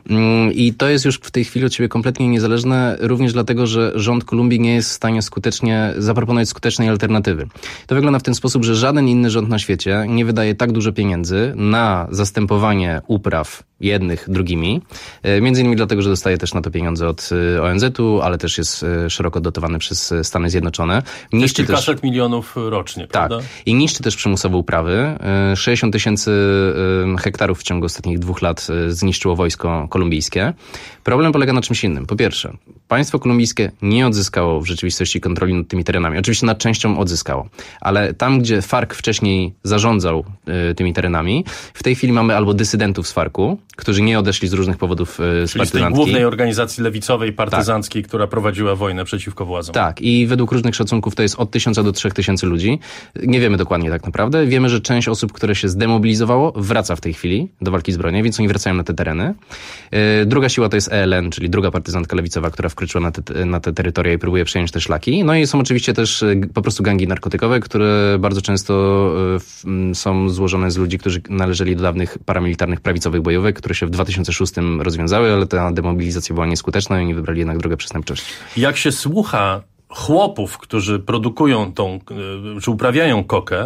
I to jest już w tej chwili od siebie kompletnie niezależne, również dlatego, że rząd Kolumbii nie jest w stanie skutecznie zaproponować skutecznej alternatywy. To wygląda w ten sposób, że żaden inny rząd na świecie nie wydaje tak dużo pieniędzy na zastępowanie upraw jednych drugimi. Między innymi dlatego, że dostaje też na to pieniądze od O N Z u, ale też jest szeroko dotowany przez Stany Zjednoczone. Niszczy kilkaset też, milionów rocznie, prawda? Tak. I niszczy też przymusowe uprawy. sześćdziesiąt tysięcy hektarów w ciągu ostatnich dwóch lat zniszczyło wojsko kolumbijskie. Problem polega na czymś innym. Po pierwsze, państwo kolumbijskie nie odzyskało w rzeczywistości kontroli nad tymi terenami. Oczywiście nad częścią odzyskało, ale tam, gdzie FARC wcześniej zarządzał y, tymi terenami, w tej chwili mamy albo dysydentów z farku, którzy nie odeszli z różnych powodów y, z Czyli z tej głównej organizacji lewicowej, partyzanckiej, tak. która prowadziła wojnę przeciwko władzom. Tak, i według różnych szacunków to jest od tysiąca do trzech tysięcy ludzi. Nie wiemy dokładnie tak naprawdę. Wiemy, że część osób, które się zdemobilizowało, wraca w tej chwili do walki zbrojnej, więc oni wracają na te tereny. Y, druga siła to jest E L N, czyli druga partyzantka lewicowa, która wkroczyła na te, na te terytoria i próbuje przejąć te szlaki. No i są oczywiście też po prostu gangi narkotykowe, które bardzo często y, są złożone z ludzi, którzy należeli do dawnych paramilitarnych prawicowych bojówek, które się w dwa tysiące szóstym rozwiązały, ale ta demobilizacja była nieskuteczna i oni wybrali jednak drogę przestępczości. Jak się słucha chłopów, którzy produkują tą, czy uprawiają kokę,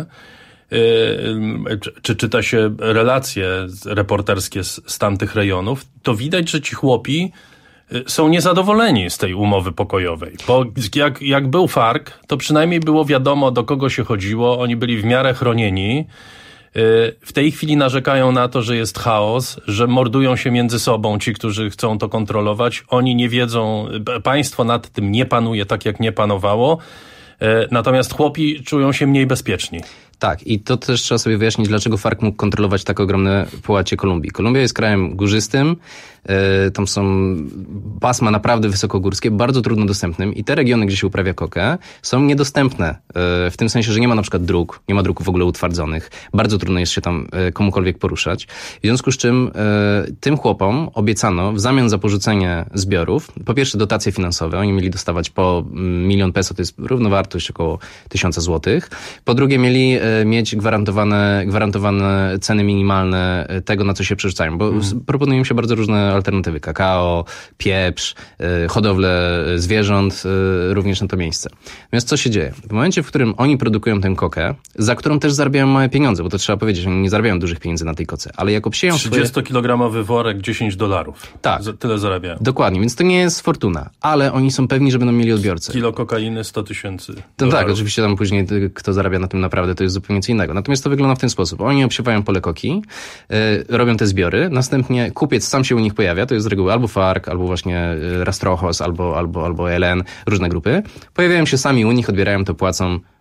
czy, czy czyta się relacje reporterskie z, z tamtych rejonów, to widać, że ci chłopi są niezadowoleni z tej umowy pokojowej. Bo jak, jak był FARC, to przynajmniej było wiadomo, do kogo się chodziło, oni byli w miarę chronieni. W tej chwili narzekają na to, że jest chaos, że mordują się między sobą ci, którzy chcą to kontrolować. Oni nie wiedzą, państwo nad tym nie panuje tak, jak nie panowało. Natomiast chłopi czują się mniej bezpieczni. Tak, i to też trzeba sobie wyjaśnić, dlaczego FARC mógł kontrolować tak ogromne połacie Kolumbii. Kolumbia jest krajem górzystym, yy, tam są pasma naprawdę wysokogórskie, bardzo trudno dostępnym i te regiony, gdzie się uprawia kokę, są niedostępne. Yy, w tym sensie, że nie ma na przykład dróg, nie ma dróg w ogóle utwardzonych, bardzo trudno jest się tam yy, komukolwiek poruszać. W związku z czym yy, tym chłopom obiecano w zamian za porzucenie zbiorów, po pierwsze dotacje finansowe, oni mieli dostawać po milion peso, to jest równowartość około tysiąca złotych. Po drugie mieli mieć gwarantowane, gwarantowane ceny minimalne tego, na co się przerzucają, bo mm. proponują się bardzo różne alternatywy. Kakao, pieprz, hodowlę zwierząt, również na to miejsce. Natomiast co się dzieje? W momencie, w którym oni produkują tę kokę, za którą też zarabiają małe pieniądze, bo to trzeba powiedzieć, oni nie zarabiają dużych pieniędzy na tej koce, ale jak obsieją trzydziestokilogramowy swoje... worek, dziesięć dolarów. Tak. Tyle zarabiają. Dokładnie, więc to nie jest fortuna, ale oni są pewni, że będą mieli odbiorcę. Kilo kokainy sto tysięcy. To tak, oczywiście tam później kto zarabia na tym naprawdę, to jest zupełnie co innego. Natomiast to wygląda w ten sposób. Oni obsiewają pole koki, yy, robią te zbiory, następnie kupiec sam się u nich pojawia, to jest z reguły albo FARC, albo właśnie Rastrojos, albo, albo, albo E L N, różne grupy. Pojawiają się sami u nich, odbierają to, płacą,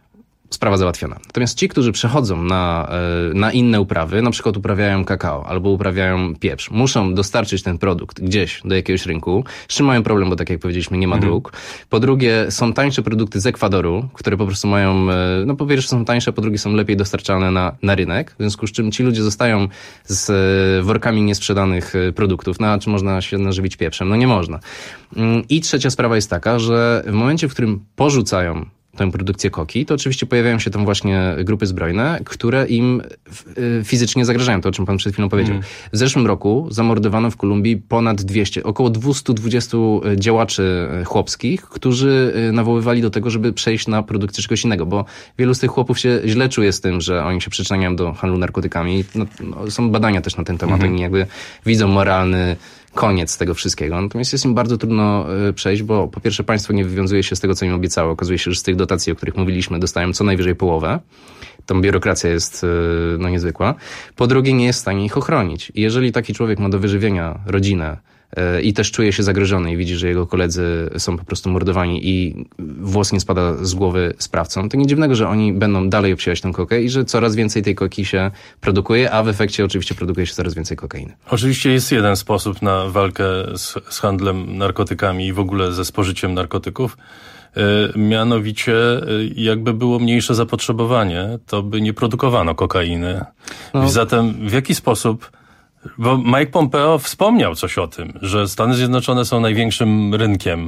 sprawa załatwiona. Natomiast ci, którzy przechodzą na, na inne uprawy, na przykład uprawiają kakao albo uprawiają pieprz, muszą dostarczyć ten produkt gdzieś do jakiegoś rynku, z czym mają problem, bo tak jak powiedzieliśmy, nie ma mhm. dróg. Po drugie, są tańsze produkty z Ekwadoru, które po prostu mają, no po pierwsze są tańsze, po drugie są lepiej dostarczane na, na rynek, w związku z czym ci ludzie zostają z workami niesprzedanych produktów. No a czy można się nażywić pieprzem? No nie można. I trzecia sprawa jest taka, że w momencie, w którym porzucają tę produkcję koki, to oczywiście pojawiają się tam właśnie grupy zbrojne, które im fizycznie zagrażają, to o czym pan przed chwilą powiedział. Mm. W zeszłym roku zamordowano w Kolumbii ponad dwieście, około dwieście dwadzieścia działaczy chłopskich, którzy nawoływali do tego, żeby przejść na produkcję czegoś innego, bo wielu z tych chłopów się źle czuje z tym, że oni się przyczyniają do handlu narkotykami. No, no, są badania też na ten temat, mm. oni jakby widzą moralny koniec tego wszystkiego. Natomiast jest im bardzo trudno przejść, bo po pierwsze państwo nie wywiązuje się z tego, co im obiecało. Okazuje się, że z tych dotacji, o których mówiliśmy, dostają co najwyżej połowę. Tam biurokracja jest no, niezwykła. Po drugie, nie jest w stanie ich ochronić. I jeżeli taki człowiek ma do wyżywienia rodzinę i też czuje się zagrożony i widzi, że jego koledzy są po prostu mordowani i włos nie spada z głowy sprawcom, to nie dziwnego, że oni będą dalej obsiewać tę kokę i że coraz więcej tej koki się produkuje, a w efekcie oczywiście produkuje się coraz więcej kokainy. Oczywiście jest jeden sposób na walkę z, z handlem narkotykami i w ogóle ze spożyciem narkotyków. Yy, mianowicie, yy, jakby było mniejsze zapotrzebowanie, to by nie produkowano kokainy. No. Zatem w jaki sposób... Bo Mike Pompeo wspomniał coś o tym, że Stany Zjednoczone są największym rynkiem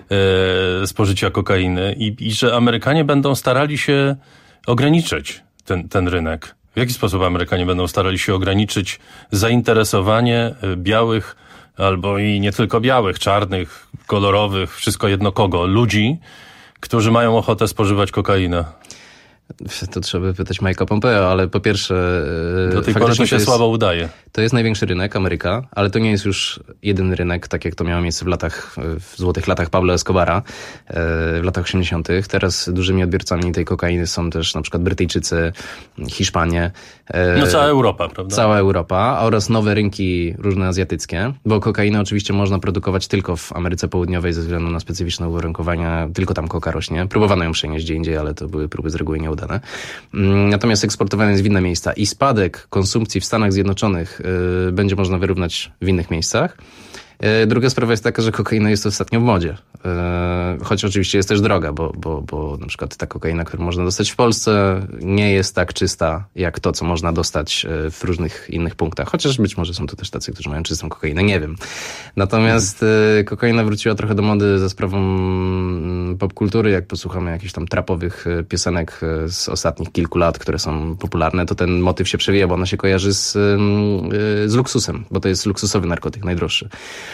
e, spożycia kokainy i, i że Amerykanie będą starali się ograniczyć ten, ten rynek. W jaki sposób Amerykanie będą starali się ograniczyć zainteresowanie białych, albo i nie tylko białych, czarnych, kolorowych, wszystko jedno kogo, ludzi, którzy mają ochotę spożywać kokainę? To trzeba pytać Mike'a Pompeo, ale po pierwsze... Do tej pory to się jest, słabo udaje. To jest największy rynek, Ameryka, ale to nie jest już jedyny rynek, tak jak to miało miejsce w latach, w złotych latach Pablo Escobara, w latach osiemdziesiątych. Teraz dużymi odbiorcami tej kokainy są też na przykład Brytyjczycy, Hiszpanie. No cała Europa, prawda? Cała Europa oraz nowe rynki różne azjatyckie, bo kokainę oczywiście można produkować tylko w Ameryce Południowej ze względu na specyficzne uwarunkowania, tylko tam koka rośnie. Próbowano ją przenieść gdzie indziej, ale to były próby z reguły nieudane. Natomiast eksportowane jest w inne miejsca i spadek konsumpcji w Stanach Zjednoczonych y, będzie można wyrównać w innych miejscach. Druga sprawa jest taka, że kokaina jest ostatnio w modzie. Choć oczywiście jest też droga, bo, bo, bo na przykład ta kokaina, którą można dostać w Polsce, nie jest tak czysta jak to, co można dostać w różnych innych punktach. Chociaż być może są to też tacy, którzy mają czystą kokainę, nie wiem. Natomiast hmm. kokaina wróciła trochę do mody za sprawą popkultury. Jak posłuchamy jakichś tam trapowych piosenek z ostatnich kilku lat, które są popularne, to ten motyw się przewija, bo ona się kojarzy z, z luksusem, bo to jest luksusowy narkotyk, najdroższy.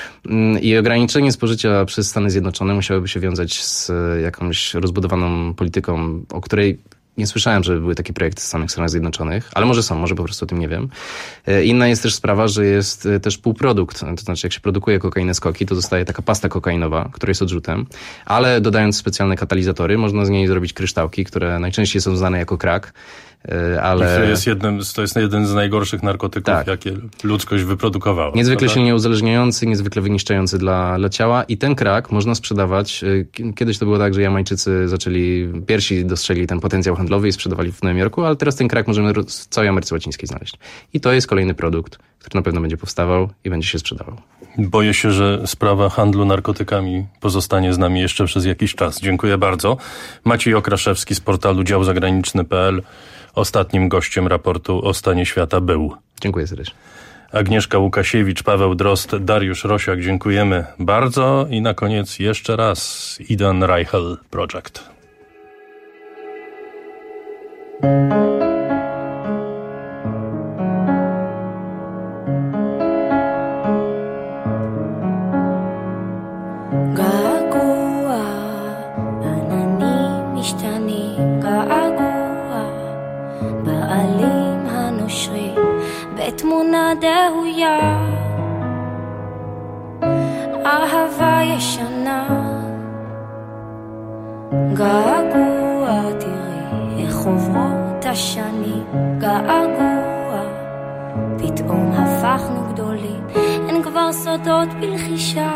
I ograniczenie spożycia przez Stany Zjednoczone musiałoby się wiązać z jakąś rozbudowaną polityką, o której nie słyszałem, żeby były takie projekty w samych Stanach Zjednoczonych, ale może są, może po prostu o tym nie wiem. Inna jest też sprawa, że jest też półprodukt, to znaczy jak się produkuje kokainę z koki, to zostaje taka pasta kokainowa, która jest odrzutem, ale dodając specjalne katalizatory, można z niej zrobić kryształki, które najczęściej są znane jako crack. Ale... To jest, jednym, to jest jeden z najgorszych narkotyków, tak. jakie ludzkość wyprodukowała. Niezwykle prawda? silnie uzależniający, niezwykle wyniszczający dla, dla ciała i ten crack można sprzedawać. Kiedyś to było tak, że Jamajczycy zaczęli, pierwsi dostrzegli ten potencjał handlowy i sprzedawali w Nowym Jorku, ale teraz ten crack możemy w całej Ameryce Łacińskiej znaleźć. I to jest kolejny produkt, który na pewno będzie powstawał i będzie się sprzedawał. Boję się, że sprawa handlu narkotykami pozostanie z nami jeszcze przez jakiś czas. Dziękuję bardzo. Maciej Okraszewski z portalu dział zagraniczny kropka p l ostatnim gościem raportu o stanie świata był. Dziękuję serdecznie. Agnieszka Łukasiewicz, Paweł Drozd, Dariusz Rosiak, dziękujemy bardzo. I na koniec jeszcze raz Idan Reichel Project. תמונה דהויה, אהבה ישנה, געגוע, תראי איך עוברות השנים, געגוע, פתאום הפכנו גדולים, אין כבר סודות בלחישה,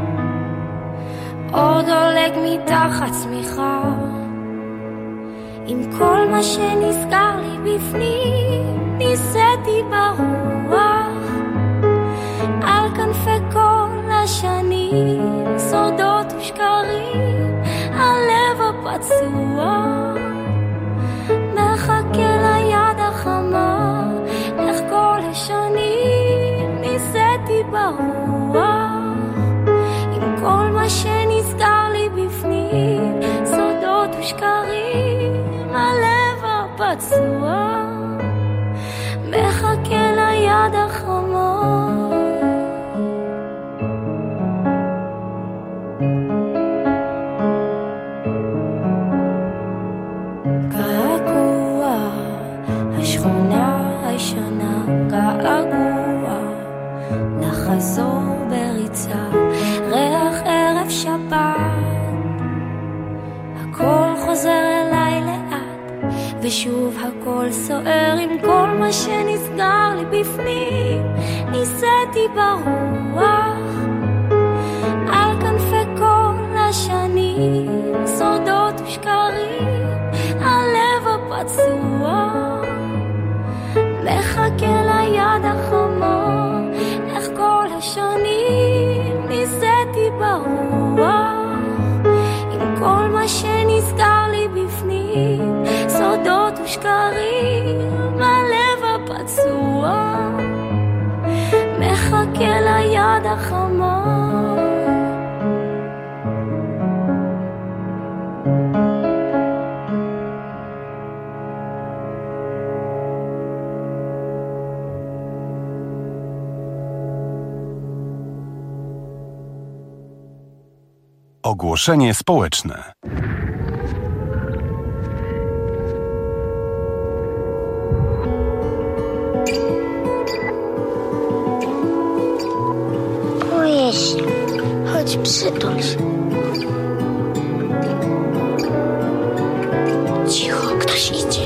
עוד עולג מתחת צמיחה, עם עם כל מה שנסגר לי בפנים, ניסיתי ברוח על כנפי כל השנים, סודות ושקרים, הלב הפצוע מחכה ליד החמה, איך כל השנים ניסיתי ברוח עם כל מה שנסגר לי בפנים, סודות ושקרים, הלב הפצוע מחכה ליד החמה. געגוע, השכונה הישנה, געגוע, לחזור בריצה, ריח ערב שבת, הכל חוזר אליי לאט, ושוב הכל סוער עם כל מה שנסגר לי בפנים, ניסיתי ברוח על כנפי כל השנים, סודות ושקרים, הלב הפצוע מחכה ליד החמה, איך כל השנים ניסיתי ברוח עם כל מה שנסגר לי בפנים, סודות ושקרים, הלב הפצוע מחכה ליד החמה. Ogłoszenie społeczne. Boję się. Chodź, przytul się. Cicho, ktoś idzie.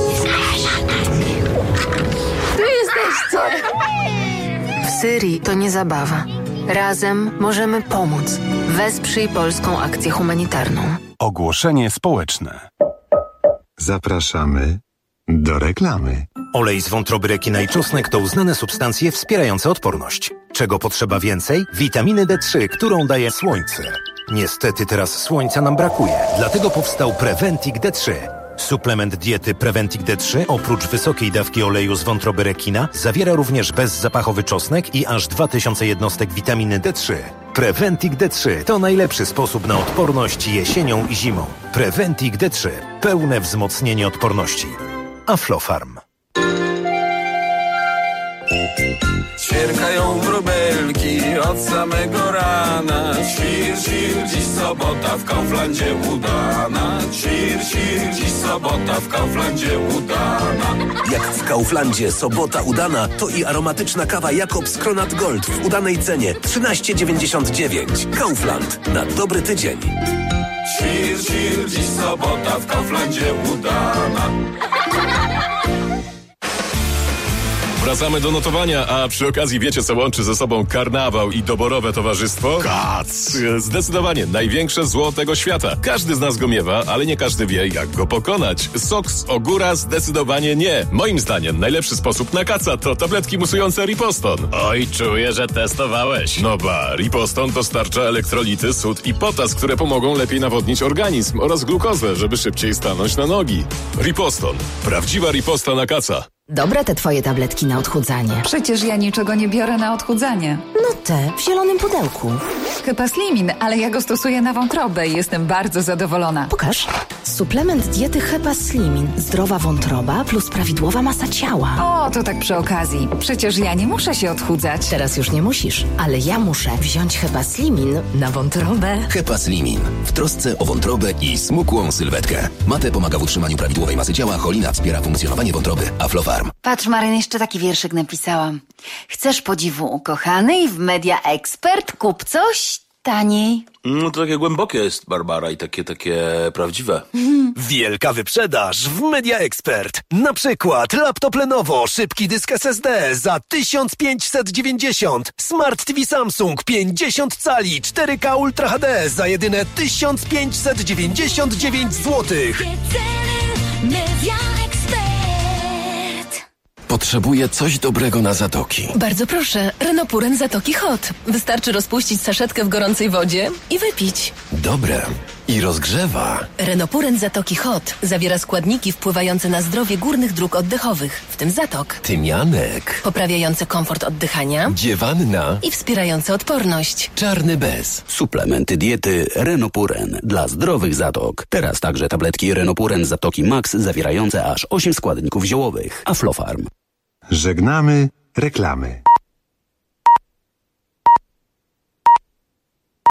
Tu jesteś, co? W Syrii to nie zabawa. Razem możemy pomóc. Wesprzyj polską akcję humanitarną. Ogłoszenie społeczne. Zapraszamy do reklamy. Olej z wątroby rekina i czosnek to uznane substancje wspierające odporność. Czego potrzeba więcej? Witaminy D trzy, którą daje słońce. Niestety teraz słońca nam brakuje, dlatego powstał Preventic D trzy. Suplement diety Preventic D trzy oprócz wysokiej dawki oleju z wątroby rekina zawiera również bezzapachowy czosnek i aż dwa tysiące jednostek witaminy D trzy. Preventic D trzy to najlepszy sposób na odporność jesienią i zimą. Preventic D trzy. Pełne wzmocnienie odporności. Aflofarm. Ćwierkają wróbelki od samego rana. Świr, świr, dziś sobota w Kauflandzie udana. Świr, świr, dziś sobota w Kauflandzie udana. Jak w Kauflandzie sobota udana, to i aromatyczna kawa Jakobs Kronat Gold w udanej cenie trzynaście dziewięćdziesiąt dziewięć. Kaufland. Na dobry tydzień. Świr, świr, dziś sobota w Kauflandzie udana. Wracamy do notowania, a przy okazji wiecie, co łączy ze sobą karnawał i doborowe towarzystwo? Kac! Zdecydowanie największe zło tego świata. Każdy z nas go miewa, ale nie każdy wie, jak go pokonać. Sok z ogóra zdecydowanie nie. Moim zdaniem najlepszy sposób na kaca to tabletki musujące Riposton. Oj, czuję, że testowałeś. No ba, Riposton dostarcza elektrolity, sód i potas, które pomogą lepiej nawodnić organizm oraz glukozę, żeby szybciej stanąć na nogi. Riposton. Prawdziwa riposta na kaca. Dobre te twoje tabletki na odchudzanie. Przecież ja niczego nie biorę na odchudzanie. No te, w zielonym pudełku. Hepaslimin, ale ja go stosuję na wątrobę i jestem bardzo zadowolona. Pokaż. Suplement diety Hepaslimin. Zdrowa wątroba plus prawidłowa masa ciała. O, to tak przy okazji. Przecież ja nie muszę się odchudzać. Teraz już nie musisz, ale ja muszę wziąć Hepaslimin na wątrobę. Hepaslimin. W trosce o wątrobę i smukłą sylwetkę. Mate pomaga w utrzymaniu prawidłowej masy ciała, cholina wspiera funkcjonowanie wątroby. Aflofarm. Patrz, Maryn, jeszcze taki wierszyk napisałam. Chcesz podziwu ukochanej w Media Expert? Kup coś taniej. No to takie głębokie jest, Barbara, i takie, takie prawdziwe. Wielka wyprzedaż w Media Expert. Na przykład laptop Lenovo, szybki dysk S S D za tysiąc pięćset dziewięćdziesiąt. Smart T V Samsung pięćdziesiąt cali cztery K Ultra H D za jedyne tysiąc pięćset dziewięćdziesiąt dziewięć złotych. Media Expert. Potrzebuję coś dobrego na zatoki. Bardzo proszę, Renopuren Zatoki Hot. Wystarczy rozpuścić saszetkę w gorącej wodzie i wypić. Dobre. I rozgrzewa. Renopuren Zatoki Hot zawiera składniki wpływające na zdrowie górnych dróg oddechowych, w tym zatok. Tymianek. Poprawiające komfort oddychania. Dziewanna. I wspierające odporność. Czarny bez. Suplementy diety Renopuren dla zdrowych zatok. Teraz także tabletki Renopuren Zatoki Max zawierające aż osiem składników ziołowych. Aflofarm. Żegnamy reklamy.